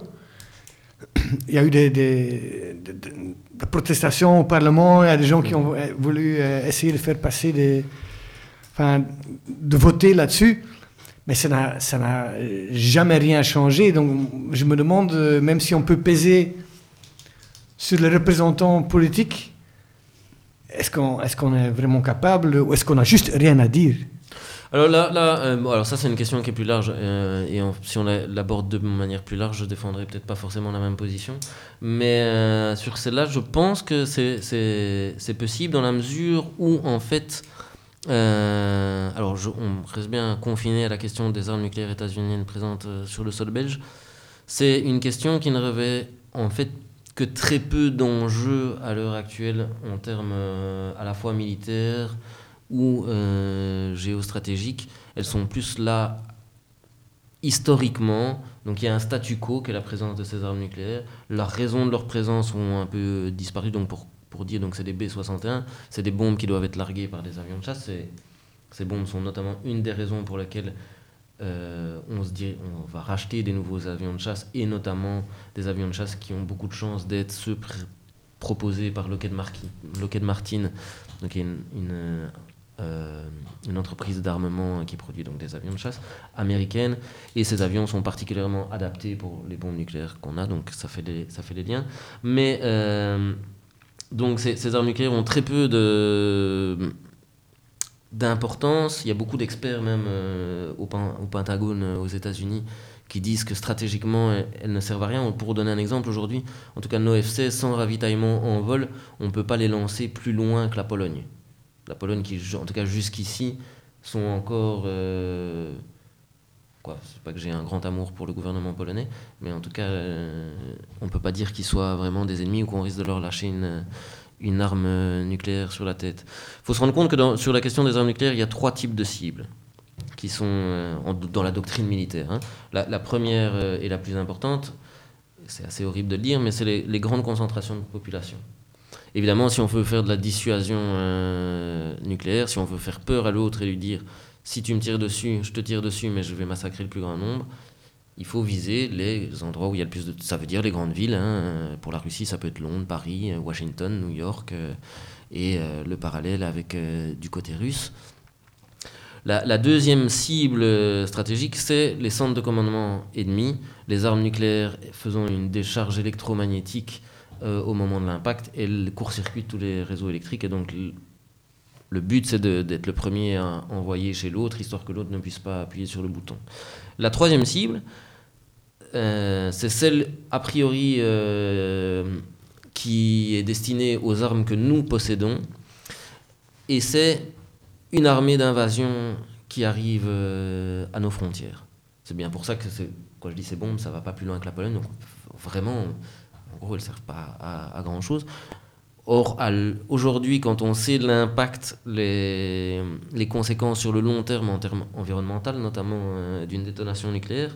Il y a eu des, des, des, des protestations au Parlement, il y a des gens qui ont voulu euh, essayer de faire passer des... Enfin, de voter là-dessus. Mais ça n'a, ça n'a jamais rien changé. Donc, je me demande, même si on peut peser sur les représentants politiques, est-ce qu'on, est-ce qu'on est vraiment capable ou est-ce qu'on n'a juste rien à dire ? Alors là, là euh, bon, alors ça c'est une question qui est plus large euh, et on, si on la, l'aborde de manière plus large, je défendrai peut-être pas forcément la même position, mais euh, sur celle-là, je pense que c'est, c'est, c'est possible dans la mesure où en fait, euh, alors je, on reste bien confiné à la question des armes nucléaires états-uniennes présentes euh, sur le sol belge. C'est une question qui ne revêt en fait que très peu d'enjeux à l'heure actuelle en termes euh, à la fois militaires ou euh, géostratégiques. Elles sont plus là historiquement. Donc il y a un statu quo qui est la présence de ces armes nucléaires. La raison de leur présence ont un peu disparu. Donc pour, pour dire, donc c'est des B soixante et un, c'est des bombes qui doivent être larguées par des avions de chasse. C'est, ces bombes sont notamment une des raisons pour lesquelles euh, on se dit on va racheter des nouveaux avions de chasse, et notamment des avions de chasse qui ont beaucoup de chances d'être ceux pr- proposés par Lockheed Martin, Lockheed Martin, donc une, une Euh, une entreprise d'armement qui produit donc des avions de chasse américaines, et ces avions sont particulièrement adaptés pour les bombes nucléaires qu'on a, donc ça fait des, ça fait des liens. Mais euh, donc ces, ces armes nucléaires ont très peu de, d'importance. Il y a beaucoup d'experts même euh, au, au Pentagone aux États-Unis qui disent que stratégiquement elles, elles ne servent à rien. Pour donner un exemple, aujourd'hui, en tout cas nos F seize sans ravitaillement en vol, on ne peut pas les lancer plus loin que la Pologne. La Pologne qui, en tout cas jusqu'ici, sont encore... Euh, quoi, c'est pas que j'ai un grand amour pour le gouvernement polonais, mais en tout cas, euh, on peut pas dire qu'ils soient vraiment des ennemis ou qu'on risque de leur lâcher une, une arme nucléaire sur la tête. Il faut se rendre compte que dans, sur la question des armes nucléaires, il y a trois types de cibles qui sont euh, en, dans la doctrine militaire. Hein. La, la première euh, et la plus importante, c'est assez horrible de le dire, mais c'est les, les grandes concentrations de population. Évidemment, si on veut faire de la dissuasion euh, nucléaire, si on veut faire peur à l'autre et lui dire « si tu me tires dessus, je te tire dessus, mais je vais massacrer le plus grand nombre », il faut viser les endroits où il y a le plus de... Ça veut dire les grandes villes. Hein. Pour la Russie, ça peut être Londres, Paris, Washington, New York, euh, et euh, le parallèle avec euh, du côté russe. La, la deuxième cible stratégique, c'est les centres de commandement ennemis, les armes nucléaires faisant une décharge électromagnétique Euh, au moment de l'impact, elle court-circuite tous les réseaux électriques, et donc le, le but c'est de, d'être le premier à envoyer chez l'autre, histoire que l'autre ne puisse pas appuyer sur le bouton. La troisième cible, euh, c'est celle a priori euh, qui est destinée aux armes que nous possédons, et c'est une armée d'invasion qui arrive euh, à nos frontières. C'est bien pour ça que c'est, quand je dis ces bombes, ça va pas plus loin que la Pologne, donc vraiment... En gros, elles ne servent pas à, à grand-chose. Or, à aujourd'hui, quand on sait l'impact, les, les conséquences sur le long terme, en termes environnementaux, notamment euh, d'une détonation nucléaire,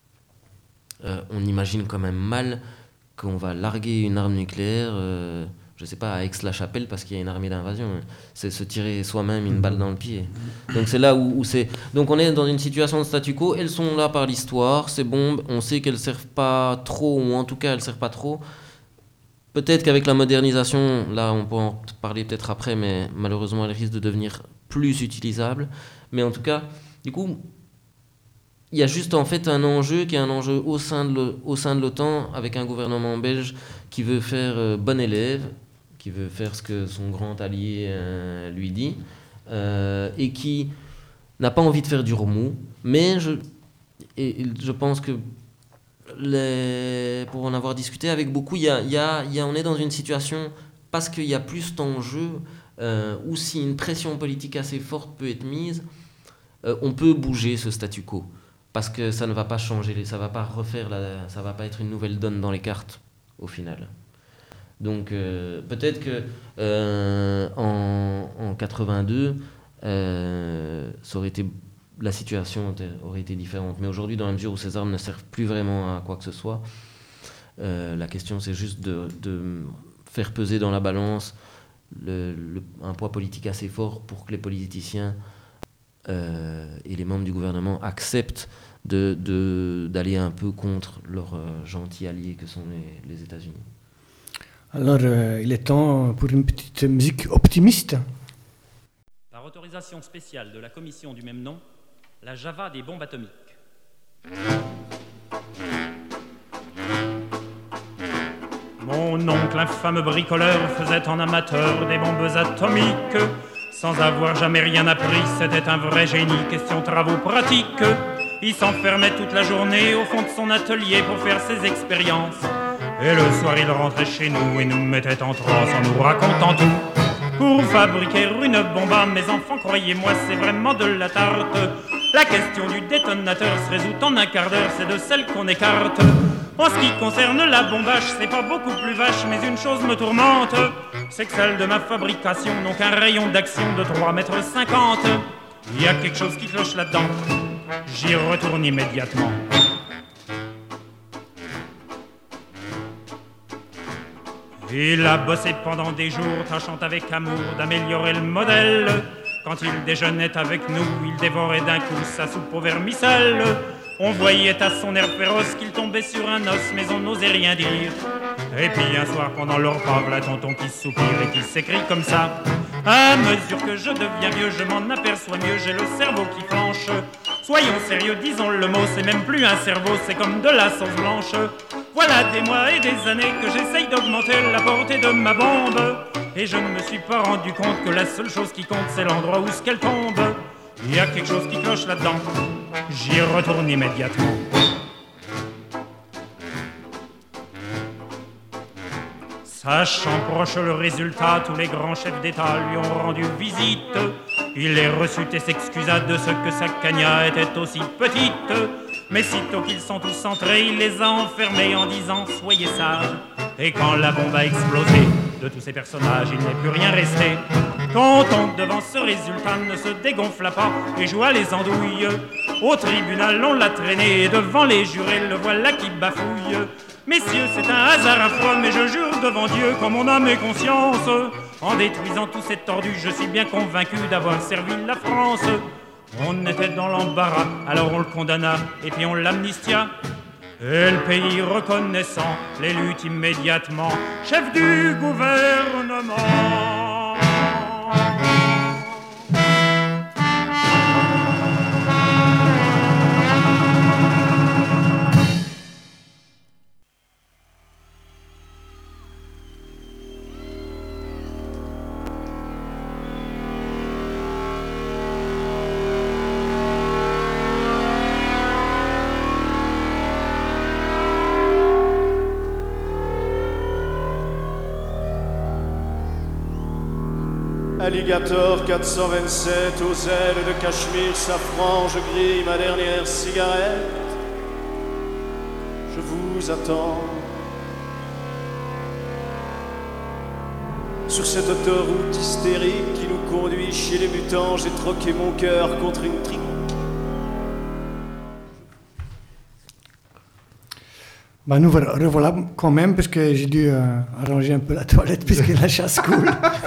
euh, on imagine quand même mal qu'on va larguer une arme nucléaire, euh, je ne sais pas, à Aix-la-Chapelle parce qu'il y a une armée d'invasion. C'est se tirer soi-même une balle dans le pied. Donc c'est là où, où c'est... Donc on est dans une situation de statu quo. Elles sont là par l'histoire, ces bombes. On sait qu'elles ne servent pas trop, ou en tout cas elles ne servent pas trop. Peut-être qu'avec la modernisation, là on peut en parler peut-être après, mais malheureusement elles risquent de devenir plus utilisables. Mais en tout cas, du coup, il y a juste en fait un enjeu qui est un enjeu au sein de, l'O- au sein de l'OTAN avec un gouvernement belge qui veut faire euh, bon élève, qui veut faire ce que son grand allié euh, lui dit, euh, et qui n'a pas envie de faire du remous. Mais je, et, et je pense que les, pour en avoir discuté avec beaucoup, il y a, il y a, il y a, on est dans une situation parce qu'il y a plus cet enjeu euh, où si une pression politique assez forte peut être mise, euh, on peut bouger ce statu quo. Parce que ça ne va pas changer, ça ne va pas refaire, la, ça ne va pas être une nouvelle donne dans les cartes, au final. Donc euh, peut-être que euh, en, en quatre-vingt-deux, euh, ça aurait été, la situation aurait été différente. Mais aujourd'hui, dans la mesure où ces armes ne servent plus vraiment à quoi que ce soit, euh, la question c'est juste de, de faire peser dans la balance le, le, un poids politique assez fort pour que les politiciens Euh, et les membres du gouvernement acceptent de, de, d'aller un peu contre leurs euh, gentils alliés que sont les, les États-Unis. Alors, euh, il est temps pour une petite musique optimiste. Par autorisation spéciale de la commission du même nom, la Java des bombes atomiques. Mon oncle, infâme bricoleur, faisait en amateur des bombes atomiques. Sans avoir jamais rien appris, c'était un vrai génie, question travaux pratiques. Il s'enfermait toute la journée au fond de son atelier pour faire ses expériences. Et le soir il rentrait chez nous et nous mettait en transe en nous racontant tout. Pour fabriquer une bombe, mes enfants, croyez-moi, c'est vraiment de la tarte. La question du détonateur se résout en un quart d'heure, c'est de celle qu'on écarte. En ce qui concerne la bombage, c'est pas beaucoup plus vache, mais une chose me tourmente, c'est que celle de ma fabrication n'ont qu'un rayon d'action de trois mètres cinquante. Il y a quelque chose qui cloche là-dedans, j'y retourne immédiatement. Il a bossé pendant des jours, tâchant avec amour d'améliorer le modèle. Quand il déjeunait avec nous, il dévorait d'un coup sa soupe au vermicelle. On voyait à son air féroce qu'il tombait sur un os, mais on n'osait rien dire. Et puis un soir pendant le repas, voilà tonton qui soupire et qui s'écrie comme ça. À mesure que je deviens vieux, je m'en aperçois mieux, j'ai le cerveau qui flanche. Soyons sérieux, disons le mot, c'est même plus un cerveau, c'est comme de la sauce blanche. Voilà des mois et des années que j'essaye d'augmenter la portée de ma bombe. Et je ne me suis pas rendu compte que la seule chose qui compte, c'est l'endroit où ce qu'elle tombe. Il y a quelque chose qui cloche là-dedans, j'y retourne immédiatement. Sachant proche le résultat, tous les grands chefs d'État lui ont rendu visite. Il les reçut et s'excusa de ce que sa cagna était aussi petite. Mais sitôt qu'ils sont tous entrés, il les a enfermés en disant « Soyez sages ». Et quand la bombe a explosé, de tous ces personnages, il n'est plus rien resté. Tonton, devant ce résultat, ne se dégonfla pas et joua les andouilles. Au tribunal, on l'a traîné et devant les jurés, le voilà qui bafouille. Messieurs, c'est un hasard affreux, mais je jure devant Dieu, comme mon âme et conscience, en détruisant tous ces tordus, je suis bien convaincu d'avoir servi la France. On était dans l'embarras, alors on le condamna et puis on l'amnistia. Et le pays reconnaissant l'élut immédiatement chef du gouvernement. Alligator quatre cent vingt-sept, aux ailes de cachemire safran, je grille ma dernière cigarette. Je vous attends. Sur cette autoroute hystérique qui nous conduit chez les mutants, j'ai troqué mon cœur contre une trique. Bah nous revoilà quand même, parce que j'ai dû euh, arranger un peu la toilette puisque la chasse coule.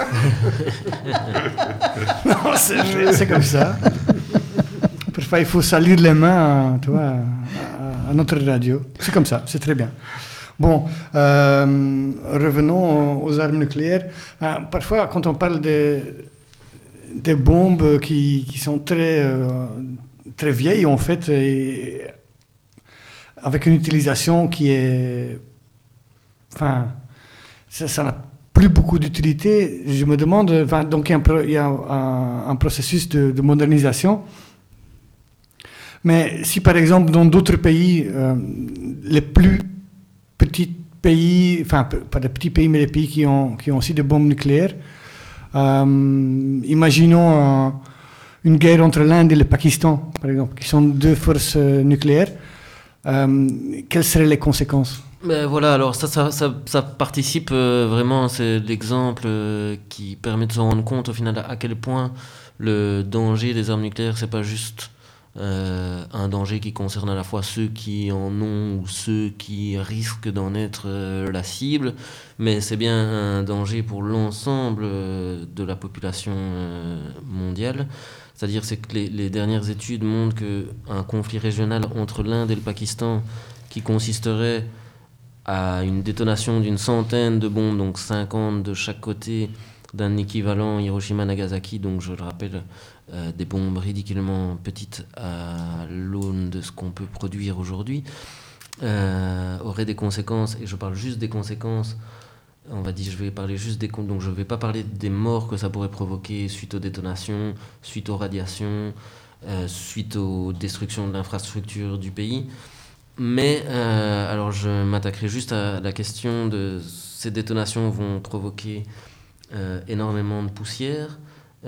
Non, c'est, c'est comme ça. Parfois, il faut salir les mains, tu vois, à, à notre radio. C'est comme ça, c'est très bien. Bon, euh, revenons aux armes nucléaires. Euh, parfois, quand on parle des, des bombes qui, qui sont très, euh, très vieille en fait, et avec une utilisation qui est... Enfin, ça, ça n'a plus beaucoup d'utilité. Je me demande, enfin, donc il y a un, pro, il y a un, un processus de, de modernisation. Mais si par exemple dans d'autres pays, euh, les plus petits pays, enfin pas des petits pays, mais les pays qui ont, qui ont aussi des bombes nucléaires, euh, imaginons euh, une guerre entre l'Inde et le Pakistan, par exemple, qui sont deux forces euh, nucléaires, euh, quelles seraient les conséquences ? Ben voilà, alors ça, ça, ça, ça participe euh, vraiment, c'est l'exemple euh, qui permet de se rendre compte au final à quel point le danger des armes nucléaires, c'est pas juste euh, un danger qui concerne à la fois ceux qui en ont ou ceux qui risquent d'en être euh, la cible, mais c'est bien un danger pour l'ensemble euh, de la population euh, mondiale. C'est-à-dire c'est que les, les dernières études montrent qu'un conflit régional entre l'Inde et le Pakistan qui consisterait à une détonation d'une centaine de bombes, donc cinquante de chaque côté, d'un équivalent Hiroshima-Nagasaki, donc je le rappelle, euh, des bombes ridiculement petites à l'aune de ce qu'on peut produire aujourd'hui, euh, aurait des conséquences, et je parle juste des conséquences, on va dire, je vais parler juste des donc je ne vais pas parler des morts que ça pourrait provoquer suite aux détonations, suite aux radiations, euh, suite aux destructions de l'infrastructure du pays. Mais euh, alors je m'attaquerai juste à la question de ces détonations vont provoquer euh, énormément de poussière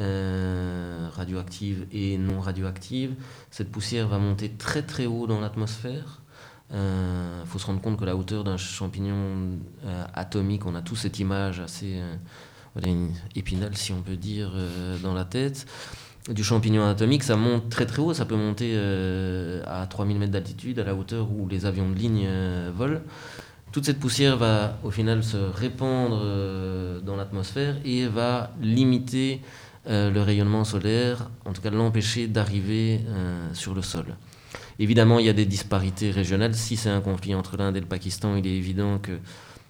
euh, radioactive et non radioactive. Cette poussière va monter très très haut dans l'atmosphère. Il euh, faut se rendre compte que la hauteur d'un champignon euh, atomique, on a tous cette image assez euh, voilà, épinale si on peut dire euh, dans la tête. Du champignon atomique, ça monte très très haut, ça peut monter euh, à trois mille mètres d'altitude, à la hauteur où les avions de ligne euh, volent. Toute cette poussière va au final se répandre euh, dans l'atmosphère et va limiter euh, le rayonnement solaire, en tout cas l'empêcher d'arriver euh, sur le sol. Évidemment, il y a des disparités régionales. Si c'est un conflit entre l'Inde et le Pakistan, il est évident que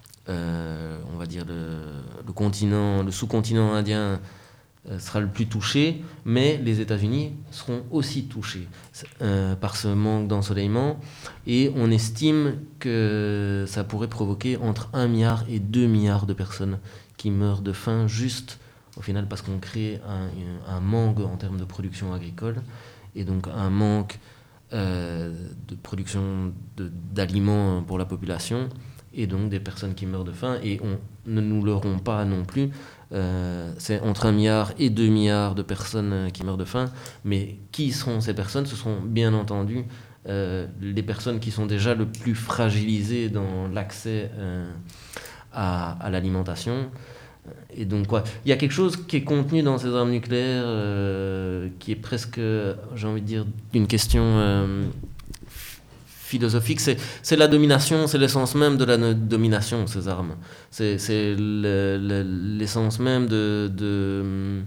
euh, on va dire le, le continent, le sous-continent indien sera le plus touché, mais les États-Unis seront aussi touchés euh, par ce manque d'ensoleillement, et on estime que ça pourrait provoquer entre un milliard et deux milliards de personnes qui meurent de faim juste au final parce qu'on crée un, un manque en termes de production agricole, et donc un manque euh, de production de, d'aliments pour la population, et donc des personnes qui meurent de faim, et on ne nous l'aurons pas non plus. Euh, c'est entre un milliard et deux milliards de personnes qui meurent de faim, mais qui seront ces personnes ? Ce seront bien entendu euh, les personnes qui sont déjà le plus fragilisées dans l'accès euh, à, à l'alimentation. Et donc, quoi, il y a quelque chose qui est contenu dans ces armes nucléaires euh, qui est presque, j'ai envie de dire, une question euh, philosophique, c'est, c'est la domination, c'est l'essence même de la domination, ces armes. C'est, c'est le, le, l'essence même de, de,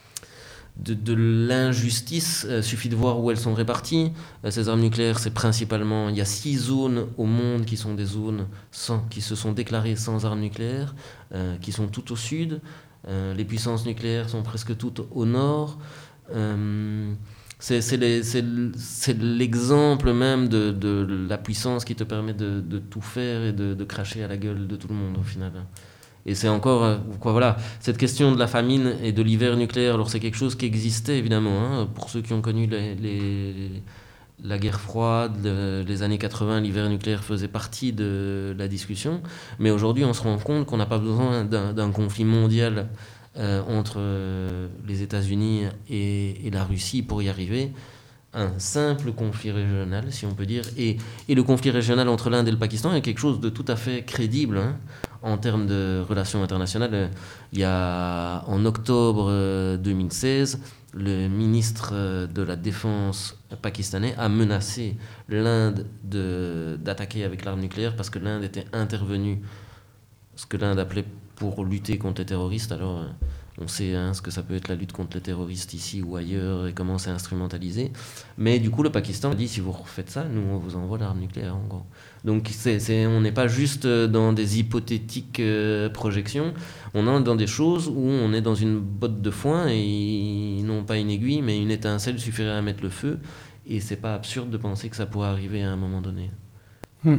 de, de l'injustice. Il suffit de voir où elles sont réparties. Ces armes nucléaires, c'est principalement... Il y a six zones au monde qui sont des zones sans, qui se sont déclarées sans armes nucléaires, euh, qui sont toutes au sud. Euh, les puissances nucléaires sont presque toutes au nord. Euh, C'est, c'est, les, c'est, c'est l'exemple même de, de la puissance qui te permet de, de tout faire et de, de cracher à la gueule de tout le monde au final. Et c'est encore, quoi, voilà, cette question de la famine et de l'hiver nucléaire, alors c'est quelque chose qui existait évidemment, hein, pour ceux qui ont connu les, les, la guerre froide, le, les années quatre-vingts, l'hiver nucléaire faisait partie de la discussion, mais aujourd'hui on se rend compte qu'on n'a pas besoin d'un, d'un conflit mondial Euh, entre euh, les États-Unis et, et la Russie pour y arriver. Un simple conflit régional, si on peut dire, et, et le conflit régional entre l'Inde et le Pakistan est quelque chose de tout à fait crédible hein, en termes de relations internationales. Il y a, en octobre deux mille seize, le ministre de la Défense pakistanais a menacé l'Inde de, d'attaquer avec l'arme nucléaire parce que l'Inde était intervenue, ce que l'Inde appelait pour lutter contre les terroristes. Alors on sait hein, ce que ça peut être la lutte contre les terroristes ici ou ailleurs et comment c'est instrumentalisé, mais du coup le Pakistan a dit si vous refaites ça, nous on vous envoie l'arme nucléaire en gros. Donc c'est, c'est, on n'est pas juste dans des hypothétiques euh, projections, on est dans des choses où on est dans une botte de foin et non pas une aiguille mais une étincelle suffirait à mettre le feu, Et c'est pas absurde de penser que ça pourrait arriver à un moment donné. Hmm.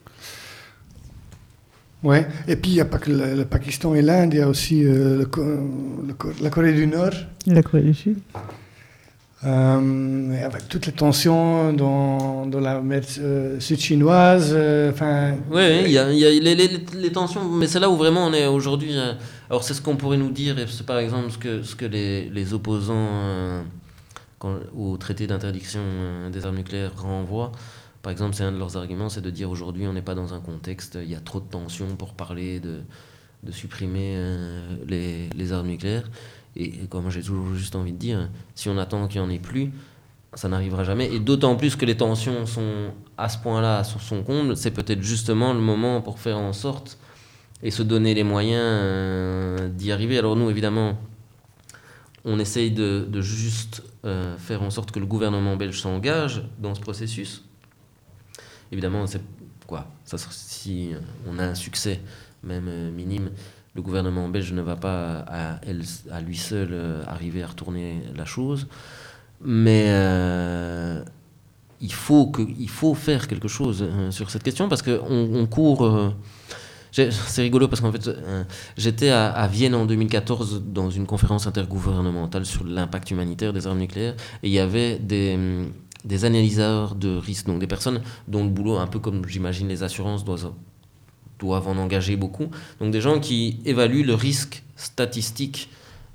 Ouais, et puis il n'y a pas que le, le Pakistan et l'Inde, il y a aussi euh, le, le, la Corée du Nord. Et la Corée du Sud. Euh, avec toutes les tensions dans, dans la mer euh, sud-chinoise. Enfin. Euh, oui, il y a, y a les, les, les tensions, mais c'est là où vraiment on est aujourd'hui. Euh, alors c'est ce qu'on pourrait nous dire, et c'est par exemple ce que, ce que les, les opposants euh, quand, au traité d'interdiction euh, des armes nucléaires renvoient. Par exemple, c'est un de leurs arguments, c'est de dire aujourd'hui on n'est pas dans un contexte, il y a trop de tensions pour parler de, de supprimer euh, les, les armes nucléaires. Et, et comme j'ai toujours juste envie de dire, si on attend qu'il n'y en ait plus, ça n'arrivera jamais. Et d'autant plus que les tensions sont à ce point-là, sur son comble, c'est peut-être justement le moment pour faire en sorte et se donner les moyens euh, d'y arriver. Alors nous, évidemment, on essaye de, de juste euh, faire en sorte que le gouvernement belge s'engage dans ce processus. Évidemment, c'est quoi ça, si on a un succès, même euh, minime, le gouvernement belge ne va pas à, elle, à lui seul euh, arriver à retourner la chose, mais euh, il, faut que, il faut faire quelque chose euh, sur cette question, parce qu'on on court... Euh, c'est rigolo parce qu'en fait, euh, j'étais à, à Vienne en deux mille quatorze dans une conférence intergouvernementale sur l'impact humanitaire des armes nucléaires, et il y avait des... des analyseurs de risques, donc des personnes dont le boulot, un peu comme j'imagine les assurances, doivent, doivent en engager beaucoup. Donc des gens qui évaluent le risque statistique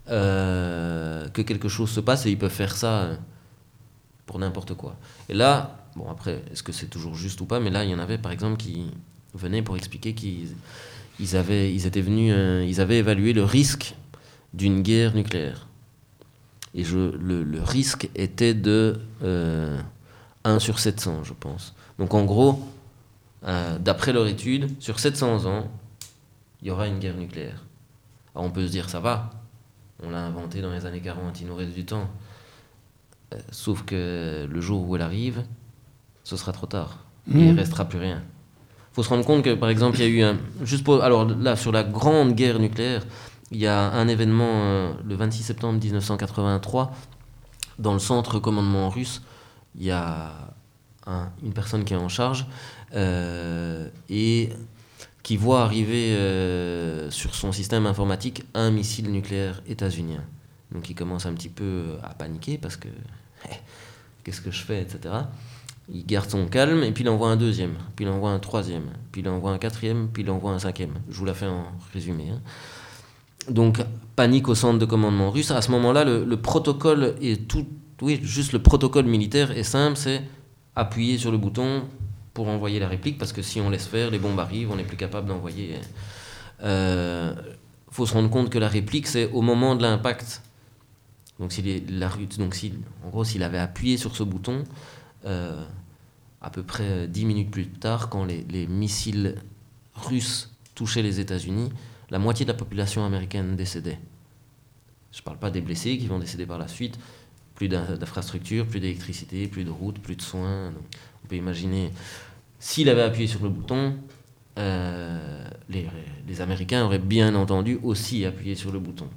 euh, que quelque chose se passe, et ils peuvent faire ça pour n'importe quoi. Et là, bon après, est-ce que c'est toujours juste ou pas, mais là, il y en avait par exemple qui venaient pour expliquer qu'ils ils avaient, ils étaient venus, euh, ils avaient évalué le risque d'une guerre nucléaire. Et je, le, le risque était de euh, un sur sept cents, je pense. Donc en gros, euh, d'après leur étude, sur sept cents ans, il y aura une guerre nucléaire. Alors on peut se dire, ça va, on l'a inventé dans les années quarante, il nous reste du temps. Euh, sauf que le jour où elle arrive, ce sera trop tard. Mmh. Il ne restera plus rien. Il faut se rendre compte que, par exemple, il y a eu un... Juste pour, alors là, sur la grande guerre nucléaire, il y a un événement euh, le vingt-six septembre dix-neuf cent quatre-vingt-trois, dans le centre commandement russe, il y a un, une personne qui est en charge euh, et qui voit arriver euh, sur son système informatique un missile nucléaire états-unien. Donc il commence un petit peu à paniquer parce que qu'est-ce que je fais, et cetera. Il garde son calme et puis il envoie un deuxième, puis il envoie un troisième, puis il envoie un quatrième, puis il envoie un cinquième. Je vous la fais en résumé. Hein. Donc, panique au centre de commandement russe. À ce moment-là, le, le protocole est tout... Oui, juste le protocole militaire est simple, c'est appuyer sur le bouton pour envoyer la réplique, parce que si on laisse faire, les bombes arrivent, on n'est plus capable d'envoyer. Il euh, faut se rendre compte que la réplique, c'est au moment de l'impact. Donc, s'il est, la, donc si, en gros, s'il avait appuyé sur ce bouton, euh, à peu près dix minutes plus tard, quand les, les missiles russes touchaient les États-Unis, la moitié de la population américaine décédait. Je ne parle pas des blessés qui vont décéder par la suite. Plus d'infrastructures, plus d'électricité, plus de routes, plus de soins. Donc, on peut imaginer, s'il avait appuyé sur le bouton, euh, les, les Américains auraient bien entendu aussi appuyé sur le bouton.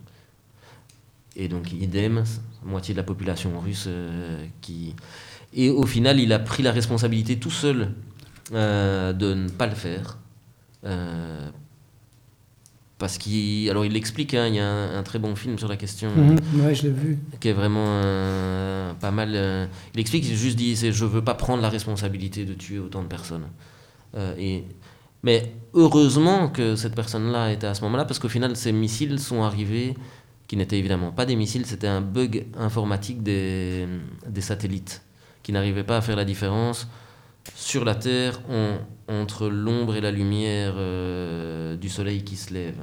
Et donc, idem, moitié de la population russe euh, qui... Et au final, il a pris la responsabilité tout seul euh, de ne pas le faire. Euh, Parce qu'il, alors il l'explique, hein, il y a un, un très bon film sur la question. Mmh, ouais, je l'ai vu. Qui est vraiment euh, pas mal. Euh, il explique, il juste dit, c'est, je veux pas prendre la responsabilité de tuer autant de personnes. Euh, et, mais heureusement que cette personne-là était à ce moment-là, parce qu'au final, ces missiles sont arrivés, qui n'étaient évidemment pas des missiles, c'était un bug informatique des, des satellites, qui n'arrivaient pas à faire la différence sur la Terre, on, entre l'ombre et la lumière euh, du soleil qui se lève.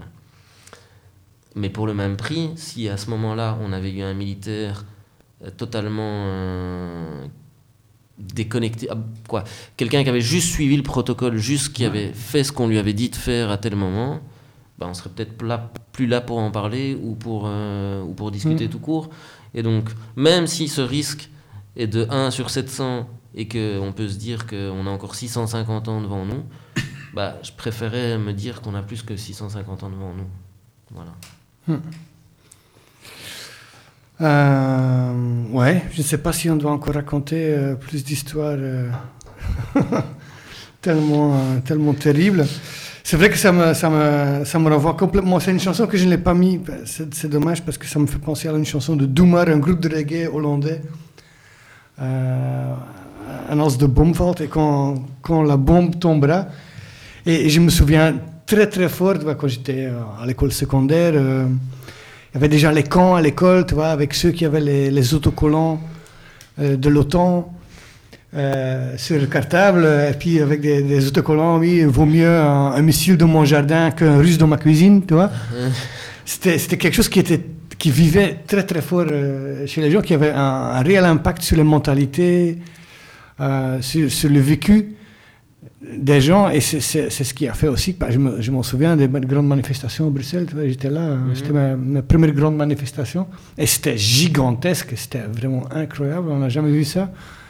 Mais pour le même prix, si à ce moment-là, on avait eu un militaire euh, totalement euh, déconnecté, ah, quoi, quelqu'un qui avait juste suivi le protocole, juste qui avait fait ce qu'on lui avait dit de faire à tel moment, ben on serait peut-être là, plus là pour en parler ou pour, euh, ou pour discuter mmh. tout court. Et donc, même si ce risque est de un sur sept cents, et qu'on peut se dire qu'on a encore six cent cinquante ans devant nous, bah, je préférais me dire qu'on a plus que six cent cinquante ans devant nous. Voilà. Hmm. Euh, ouais, je ne sais pas si on doit encore raconter euh, plus d'histoires euh, tellement, euh, tellement terribles. C'est vrai que ça me, ça, me, ça me renvoie complètement. C'est une chanson que je ne l'ai pas mis. C'est, c'est dommage parce que ça me fait penser à une chanson de Doemar, un groupe de reggae hollandais. Euh, un os de bombe valt et quand, quand la bombe tombera. Et, et je me souviens très très fort, tu vois, quand j'étais à l'école secondaire. Euh, Il y avait déjà les camps à l'école, tu vois, avec ceux qui avaient les, les autocollants euh, de l'OTAN euh, sur le cartable, et puis avec des, des autocollants, oui, il vaut mieux un, un missile dans mon jardin qu'un russe dans ma cuisine, tu vois. C'était, c'était quelque chose qui, était, qui vivait très très fort euh, chez les gens, qui avait un, un réel impact sur les mentalités, euh, sur, sur le vécu des gens, et c'est, c'est, c'est ce qui a fait aussi, bah, je, me, je m'en souviens des grandes manifestations à Bruxelles, tu vois, j'étais là, mm-hmm. C'était ma, ma première grande manifestation, et c'était gigantesque, c'était vraiment incroyable, on n'a jamais vu ça.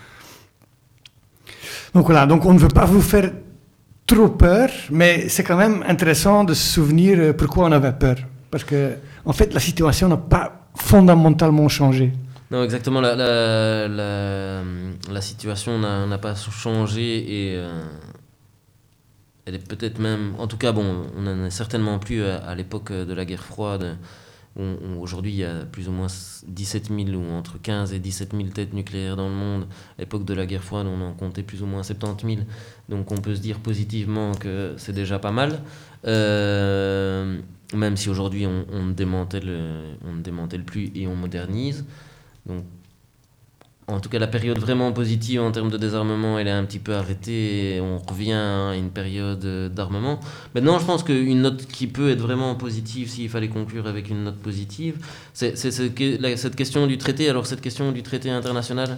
Donc voilà, donc on ne veut pas vous faire trop peur, mais c'est quand même intéressant de se souvenir pourquoi on avait peur, parce que en fait la situation n'a pas fondamentalement changé. Non, exactement, la, la, la, la situation n'a, n'a pas changé et euh, elle est peut-être même, en tout cas, bon, on n'en est certainement plus à, à l'époque de la guerre froide, où, où aujourd'hui il y a plus ou moins dix-sept mille ou entre quinze et dix-sept mille têtes nucléaires dans le monde. À l'époque de la guerre froide, on en comptait plus ou moins soixante-dix mille, donc on peut se dire positivement que c'est déjà pas mal. Euh, même si aujourd'hui on, on ne démantèle, on ne démantèle plus et on modernise. Donc, en tout cas, la période vraiment positive en termes de désarmement, elle est un petit peu arrêtée et on revient à une période d'armement. Maintenant, je pense qu'une note qui peut être vraiment positive, s'il fallait conclure avec une note positive, c'est, c'est, c'est la, cette question du traité. Alors, cette question du traité international,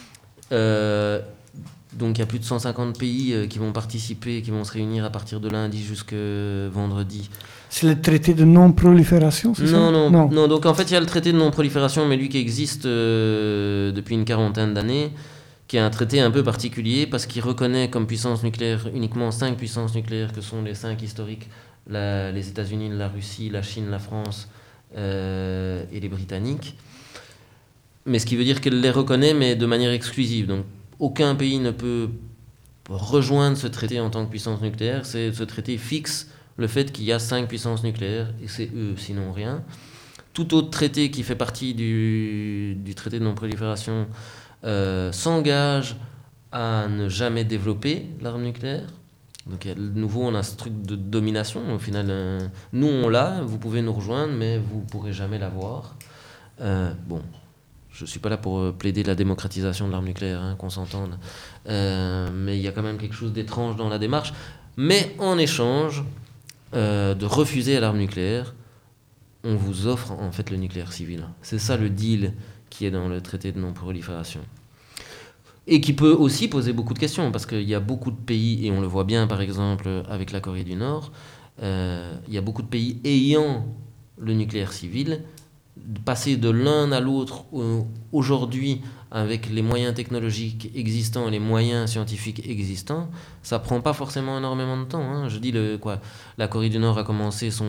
euh, donc il y a plus de cent cinquante pays qui vont participer, qui vont se réunir à partir de lundi jusqu'à vendredi. C'est le traité de non-prolifération, c'est non, ça non, non, non. Donc en fait, il y a le traité de non-prolifération, mais lui qui existe euh, depuis une quarantaine d'années, qui est un traité un peu particulier parce qu'il reconnaît comme puissance nucléaire uniquement cinq puissances nucléaires, que sont les cinq historiques, la, les États-Unis, la Russie, la Chine, la France euh, et les Britanniques. Mais ce qui veut dire qu'elle les reconnaît, mais de manière exclusive. Donc aucun pays ne peut rejoindre ce traité en tant que puissance nucléaire. C'est, ce traité fixe le fait qu'il y a cinq puissances nucléaires, et c'est eux, sinon rien. Tout autre traité qui fait partie du, du traité de non-prolifération euh, s'engage à ne jamais développer l'arme nucléaire. Donc, de nouveau, on a ce truc de domination. Au final, euh, nous, on l'a, vous pouvez nous rejoindre, mais vous ne pourrez jamais l'avoir. Euh, bon, je ne suis pas là pour plaider la démocratisation de l'arme nucléaire, hein, qu'on s'entende. Euh, mais il y a quand même quelque chose d'étrange dans la démarche. Mais en échange Euh, de refuser à l'arme nucléaire, on vous offre en fait le nucléaire civil. C'est ça le deal qui est dans le traité de non-prolifération. Et qui peut aussi poser beaucoup de questions, parce qu'il y a beaucoup de pays, et on le voit bien par exemple avec la Corée du Nord, euh, il y a beaucoup de pays ayant le nucléaire civil. Passer de l'un à l'autre euh, aujourd'hui avec les moyens technologiques existants et les moyens scientifiques existants, ça prend pas forcément énormément de temps, hein. Je dis le quoi, la Corée du Nord a commencé son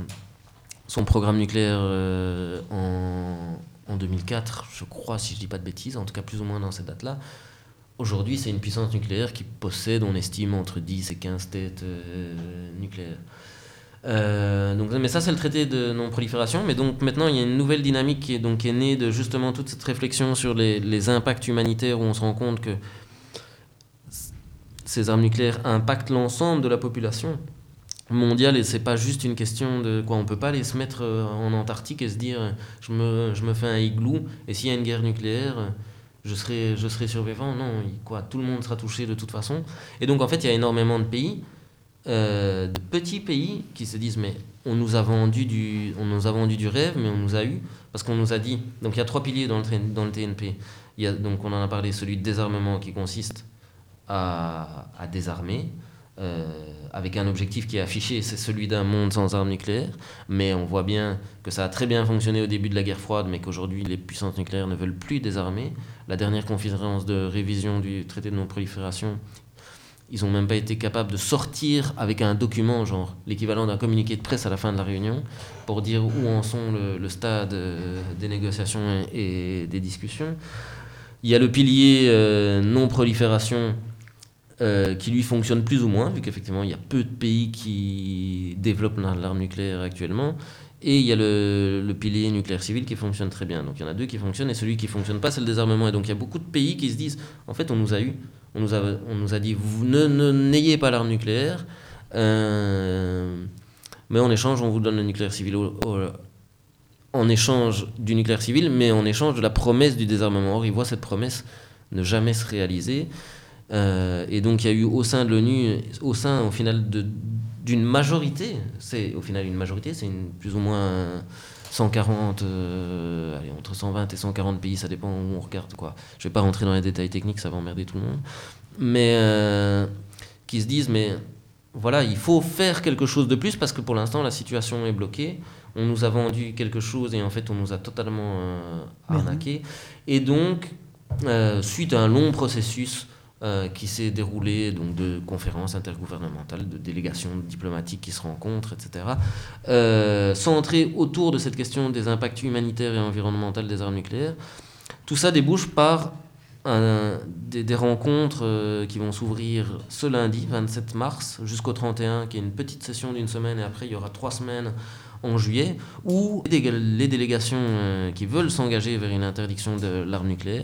son programme nucléaire euh, en en deux mille quatre, je crois, si je dis pas de bêtises, en tout cas plus ou moins dans cette date-là. Aujourd'hui, c'est une puissance nucléaire qui possède, on estime, entre dix et quinze têtes euh, nucléaires. Euh, donc, mais ça c'est le traité de non-prolifération, mais donc maintenant il y a une nouvelle dynamique qui est, donc, qui est née de justement toute cette réflexion sur les, les impacts humanitaires, où on se rend compte que ces armes nucléaires impactent l'ensemble de la population mondiale, et c'est pas juste une question de quoi, on peut pas aller se mettre en Antarctique et se dire je me, je me fais un igloo et s'il y a une guerre nucléaire je serai, je serai survivant. Non, quoi, tout le monde sera touché de toute façon. Et donc en fait il y a énormément de pays, Euh, de petits pays qui se disent mais on nous a vendu du on nous a vendu du rêve, mais on nous a eu, parce qu'on nous a dit, donc il y a trois piliers dans le, dans le T N P. Il y a, donc on en a parlé, celui de désarmement qui consiste à, à désarmer euh, avec un objectif qui est affiché, c'est celui d'un monde sans armes nucléaires, mais on voit bien que ça a très bien fonctionné au début de la guerre froide, mais qu'aujourd'hui les puissances nucléaires ne veulent plus désarmer. La dernière conférence de révision du traité de non-prolifération ils n'ont même pas été capables de sortir avec un document, genre l'équivalent d'un communiqué de presse à la fin de la réunion, pour dire où en sont le, le stade euh, des négociations et, et des discussions. Il y a le pilier euh, non-prolifération euh, qui lui fonctionne plus ou moins, vu qu'effectivement il y a peu de pays qui développent l'arme nucléaire actuellement. Et il y a le, le pilier nucléaire civil qui fonctionne très bien. Donc il y en a deux qui fonctionnent, et celui qui ne fonctionne pas, c'est le désarmement. Et donc il y a beaucoup de pays qui se disent, en fait on nous a eu, on nous a, on nous a dit, vous ne, ne n'ayez pas l'arme nucléaire, euh, mais en échange on vous donne le nucléaire civil, au, au, en échange du nucléaire civil, mais en échange de la promesse du désarmement. Or ils voient cette promesse ne jamais se réaliser. Euh, et donc il y a eu au sein de l'ONU, au sein au final de... d'une majorité, c'est au final une majorité, c'est une, plus ou moins cent quarante, euh, allez, entre cent vingt et cent quarante pays, ça dépend où on regarde, quoi. Je ne vais pas rentrer dans les détails techniques, ça va emmerder tout le monde, mais euh, qui se disent, mais voilà, il faut faire quelque chose de plus parce que pour l'instant la situation est bloquée, on nous a vendu quelque chose et en fait on nous a totalement euh, arnaqué, et donc euh, suite à un long processus Euh, qui s'est déroulé donc, de conférences intergouvernementales, de délégations diplomatiques qui se rencontrent, et cetera, euh, centrées autour de cette question des impacts humanitaires et environnementaux des armes nucléaires. Tout ça débouche par un, des, des rencontres euh, qui vont s'ouvrir ce lundi, vingt-sept mars, jusqu'au trente et un, qui est une petite session d'une semaine, et après il y aura trois semaines en juillet, où les délégations euh, qui veulent s'engager vers une interdiction de l'arme nucléaire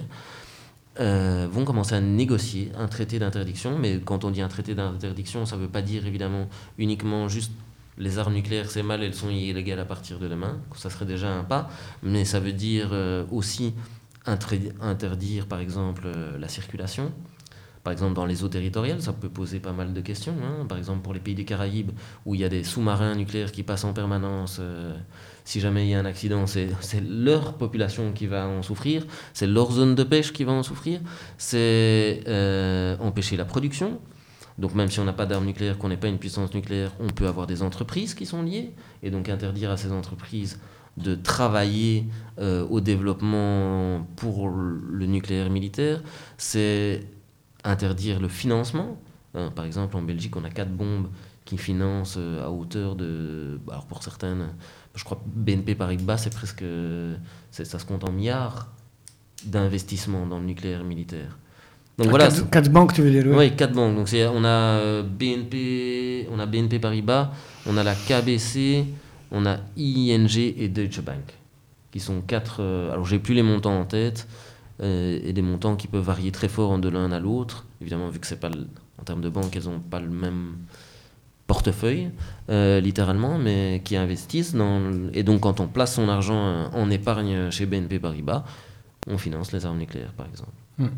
Euh, vont commencer à négocier un traité d'interdiction. Mais quand on dit un traité d'interdiction, ça ne veut pas dire évidemment uniquement juste les armes nucléaires c'est mal, elles sont illégales à partir de demain, ça serait déjà un pas, mais ça veut dire euh, aussi intré- interdire par exemple euh, la circulation. Par exemple dans les eaux territoriales, ça peut poser pas mal de questions, hein. Par exemple pour les pays des Caraïbes où il y a des sous-marins nucléaires qui passent en permanence, euh, si jamais il y a un accident, c'est, c'est leur population qui va en souffrir, c'est leur zone de pêche qui va en souffrir, c'est euh, empêcher la production. Donc même si on n'a pas d'armes nucléaires, qu'on n'est pas une puissance nucléaire, on peut avoir des entreprises qui sont liées, et donc interdire à ces entreprises de travailler euh, au développement pour le nucléaire militaire, c'est interdire le financement. Euh, par exemple, en Belgique, on a quatre bombes qui financent euh, à hauteur de... Alors pour certaines, je crois B N P Paribas, c'est presque... C'est, ça se compte en milliards d'investissements dans le nucléaire militaire. Donc ah, voilà, quatre, quatre banques, tu veux dire? Oui, quatre banques. Donc c'est, on a B N P, on a B N P Paribas, on a la K B C, on a I N G et Deutsche Bank, qui sont quatre... Euh, alors j'ai plus les montants en tête, euh, et des montants qui peuvent varier très fort de l'un à l'autre. Évidemment, vu que c'est pas le, en termes de banque, elles n'ont pas le même portefeuille, euh, littéralement, mais qui investissent dans... Et donc quand on place son argent en épargne chez B N P Paribas, on finance les armes nucléaires, par exemple. Mm.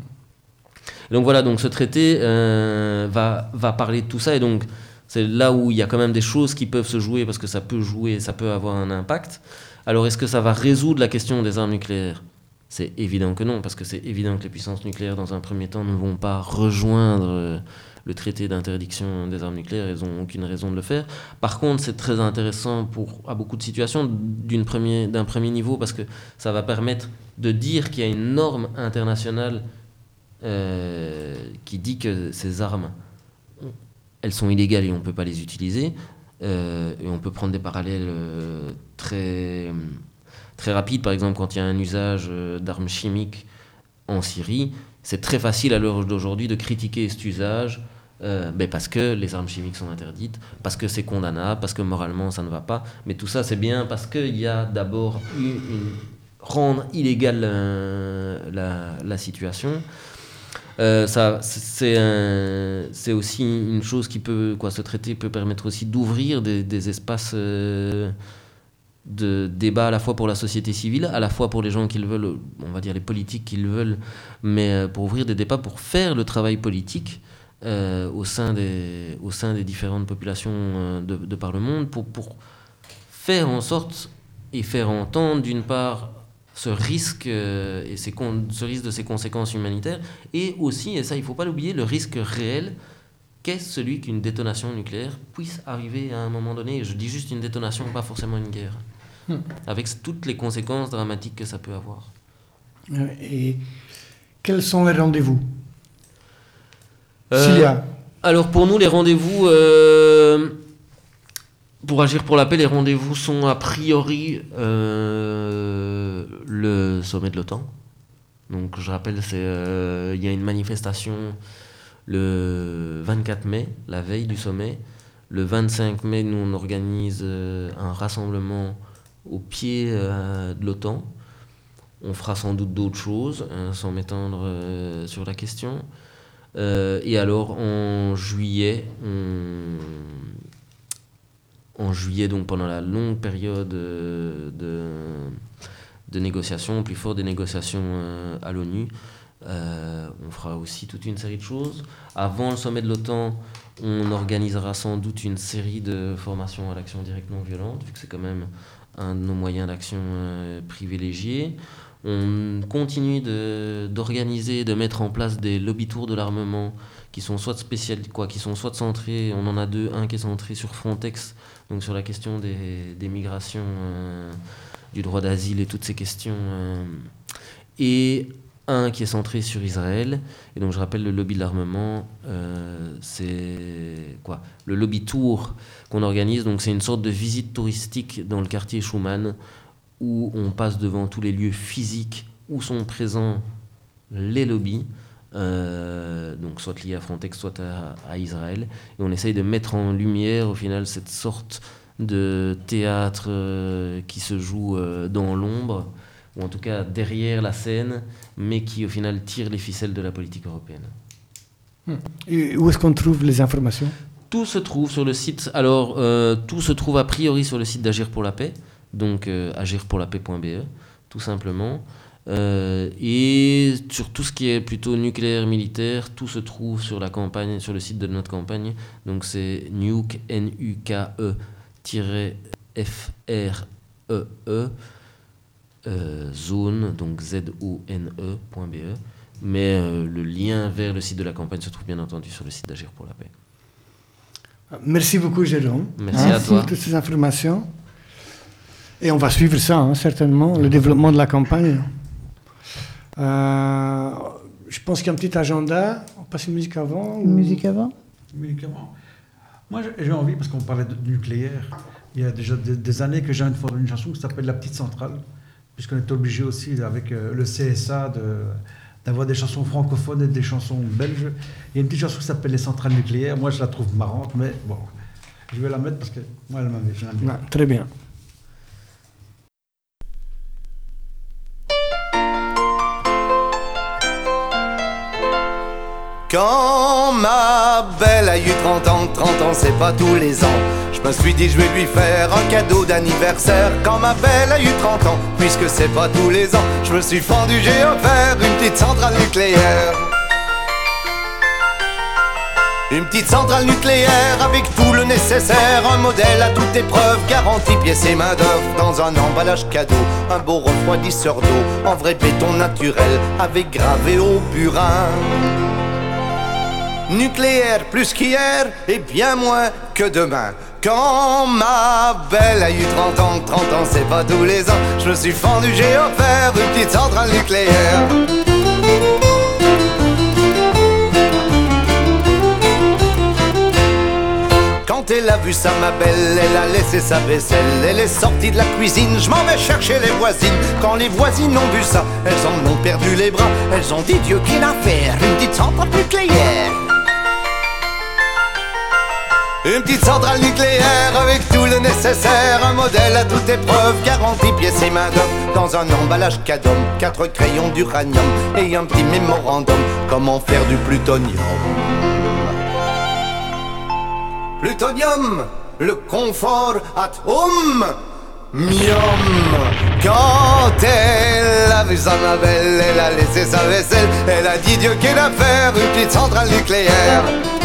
Donc voilà, donc ce traité euh, va, va parler de tout ça, et donc c'est là où il y a quand même des choses qui peuvent se jouer, parce que ça peut jouer, ça peut avoir un impact. Alors est-ce que ça va résoudre la question des armes nucléaires ? C'est évident que non, parce que c'est évident que les puissances nucléaires, dans un premier temps, ne vont pas rejoindre le traité d'interdiction des armes nucléaires, elles n'ont aucune raison de le faire. Par contre, c'est très intéressant pour, à beaucoup de situations d'une premier, d'un premier niveau, parce que ça va permettre de dire qu'il y a une norme internationale Euh, qui dit que ces armes, elles sont illégales et on ne peut pas les utiliser. Euh, et on peut prendre des parallèles euh, très, très rapides. Par exemple, quand il y a un usage euh, d'armes chimiques en Syrie, c'est très facile à l'heure d'aujourd'hui de critiquer cet usage euh, ben parce que les armes chimiques sont interdites, parce que c'est condamnable, parce que moralement ça ne va pas. Mais tout ça, c'est bien parce qu'il y a d'abord une, une, rendre illégale euh, la, la situation. Euh, ça, c'est, un, c'est aussi une chose qui peut, quoi, ce traité peut permettre aussi d'ouvrir des, des espaces euh, de débat à la fois pour la société civile, à la fois pour les gens qui le veulent, on va dire les politiques qui le veulent, mais pour ouvrir des débats pour faire le travail politique euh, au sein des, au sein des différentes populations de, de par le monde, pour, pour faire en sorte et faire entendre d'une part ce risque, euh, et ces con- ce risque de ses conséquences humanitaires, et aussi, et ça il ne faut pas l'oublier, le risque réel qu'est celui qu'une détonation nucléaire puisse arriver à un moment donné. Et je dis juste une détonation, pas forcément une guerre, hmm. avec toutes les conséquences dramatiques que ça peut avoir. Et quels sont les rendez-vous euh, s'il y a Alors pour nous, les rendez-vous, euh, pour agir pour la paix, les rendez-vous sont a priori euh, le sommet de l'OTAN. Donc je rappelle, il euh, y a une manifestation le vingt-quatre mai, la veille du sommet. Le vingt-cinq mai, nous on organise euh, un rassemblement au pied euh, de l'OTAN. On fera sans doute d'autres choses, hein, sans m'étendre euh, sur la question. Euh, et alors en juillet, on... en juillet, donc pendant la longue période euh, de, de négociations, au plus fort des négociations euh, à l'ONU, euh, on fera aussi toute une série de choses. Avant le sommet de l'OTAN, on organisera sans doute une série de formations à l'action directe non violente, vu que c'est quand même un de nos moyens d'action euh, privilégiés. On continue de, d'organiser, de mettre en place des lobby tours de l'armement qui sont soit spécial, quoi, qui sont soit centrés, on en a deux, un qui est centré sur Frontex, donc sur la question des, des migrations, euh, du droit d'asile et toutes ces questions, euh, et un qui est centré sur Israël. Et donc je rappelle, le lobby de l'armement, euh, c'est quoi ? Le lobby tour qu'on organise, donc c'est une sorte de visite touristique dans le quartier Schuman, où on passe devant tous les lieux physiques où sont présents les lobbies, euh, donc soit liés à Frontex, soit à, à Israël, et on essaye de mettre en lumière au final cette sorte de théâtre euh, qui se joue euh, dans l'ombre, ou en tout cas derrière la scène, mais qui au final tire les ficelles de la politique européenne. Et où est-ce qu'on trouve les informations ? Tout se trouve sur le site, alors euh, tout se trouve a priori sur le site d'Agir pour la paix, donc euh, agir pour la paix point b e, tout simplement. Euh, et sur tout ce qui est plutôt nucléaire, militaire, tout se trouve sur la campagne, sur le site de notre campagne. Donc c'est nuke, N U K E, F R E E, euh, zone, donc Z O N E point B E. Mais euh, le lien vers le site de la campagne se trouve bien entendu sur le site d'Agir pour la paix. Merci beaucoup, Jérôme. Merci hein, à toi. pour toutes ces informations. Et on va suivre ça, hein, certainement, le développement de la campagne. Euh, je pense qu'il y a un petit agenda. On passe une musique avant. Une ou... musique avant Musique avant. Moi, j'ai envie, parce qu'on parlait de nucléaire, il y a déjà des, des années que j'ai envie de faire une chanson qui s'appelle La Petite Centrale, puisqu'on est obligé aussi, avec euh, le C S A, de, d'avoir des chansons francophones et des chansons belges. Il y a une petite chanson qui s'appelle Les Centrales Nucléaires. Moi, je la trouve marrante, mais bon, je vais la mettre parce que moi, elle m'avait fait un bien. Ouais, très bien. Quand ma belle a eu trente ans, trente ans c'est pas tous les ans, je me suis dit je vais lui faire un cadeau d'anniversaire. Quand ma belle a eu trente ans, puisque c'est pas tous les ans, je me suis fendu, j'ai offert une petite centrale nucléaire. Une petite centrale nucléaire avec tout le nécessaire, un modèle à toute épreuve, garantie pièces et main d'œuvre, dans un emballage cadeau, un beau refroidisseur d'eau, en vrai béton naturel, avec gravé au burin. Nucléaire plus qu'hier et bien moins que demain. Quand ma belle a eu trente ans, trente ans c'est pas tous les ans, je me suis fendu, j'ai offert une petite centrale nucléaire. Quand elle a vu ça, ma belle, elle a laissé sa vaisselle, elle est sortie de la cuisine, je m'en vais chercher les voisines. Quand les voisines ont vu ça, elles en ont perdu les bras, elles ont dit Dieu qu'il a fait une petite centrale nucléaire. Une petite centrale nucléaire avec tout le nécessaire, un modèle à toute épreuve, garantie pièces et main d'œuvre, dans un emballage cadeau, quatre crayons d'uranium et un petit mémorandum, comment faire du plutonium. Plutonium, le confort atome, mium. Quand elle a vu sa ma belle, elle a laissé sa vaisselle, elle a dit Dieu qu'elle a fait une petite centrale nucléaire.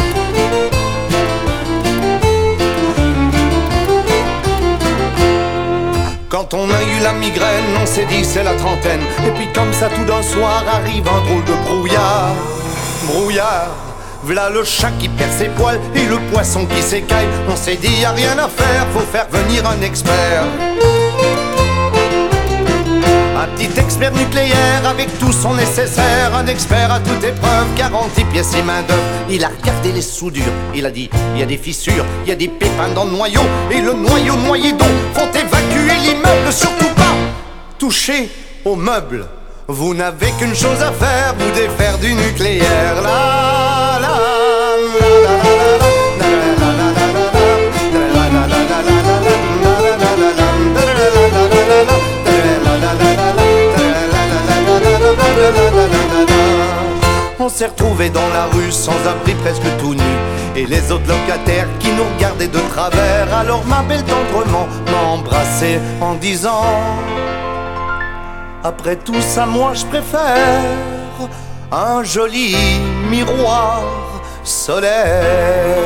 Quand on a eu la migraine, on s'est dit c'est la trentaine. Et puis comme ça tout d'un soir arrive un drôle de brouillard. Brouillard, v'là le chat qui perd ses poils et le poisson qui s'écaille. On s'est dit y a rien à faire, faut faire venir un expert. Un petit expert expert nucléaire avec tout son nécessaire, un expert à toute épreuve, garantie pièces et main d'œuvre. Il a regardé les soudures, il a dit, il y a des fissures, il y a des pépins dans le noyau, et le noyau noyé d'eau font évacuer l'immeuble, surtout pas toucher aux meubles. Vous n'avez qu'une chose à faire, vous défaire du nucléaire. La, la, on s'est retrouvés dans la rue sans abri, presque tout nus, et les autres locataires qui nous regardaient de travers. Alors ma belle tendrement m'a embrassé en disant: après tout ça, moi je préfère un joli miroir solaire.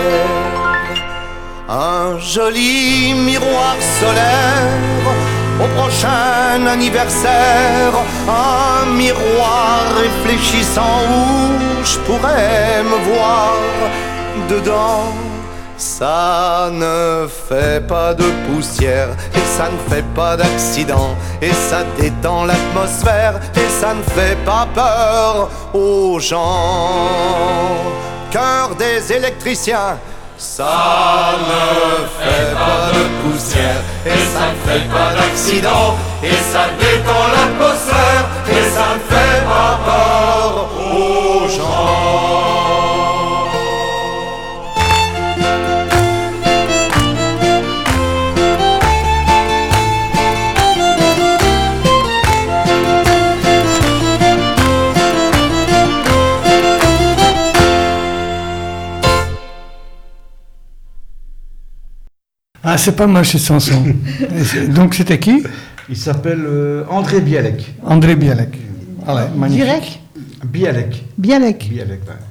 Un joli miroir solaire au prochain anniversaire. Un miroir réfléchissant où je pourrais me voir dedans. Ça ne fait pas de poussière et ça ne fait pas d'accident, et ça détend l'atmosphère et ça ne fait pas peur aux gens. Cœur des électriciens, ça ne fait pas de poussière et ça ne fait pas d'accident, et ça détend l'atmosphère et ça ne fait pas peur aux gens. Ah, c'est pas mal cette chanson. Donc c'était qui? Il s'appelle euh, André Bialek. André Bialek. Allez, magnifique. Direct Bialek. Bialek. Bialek, ouais.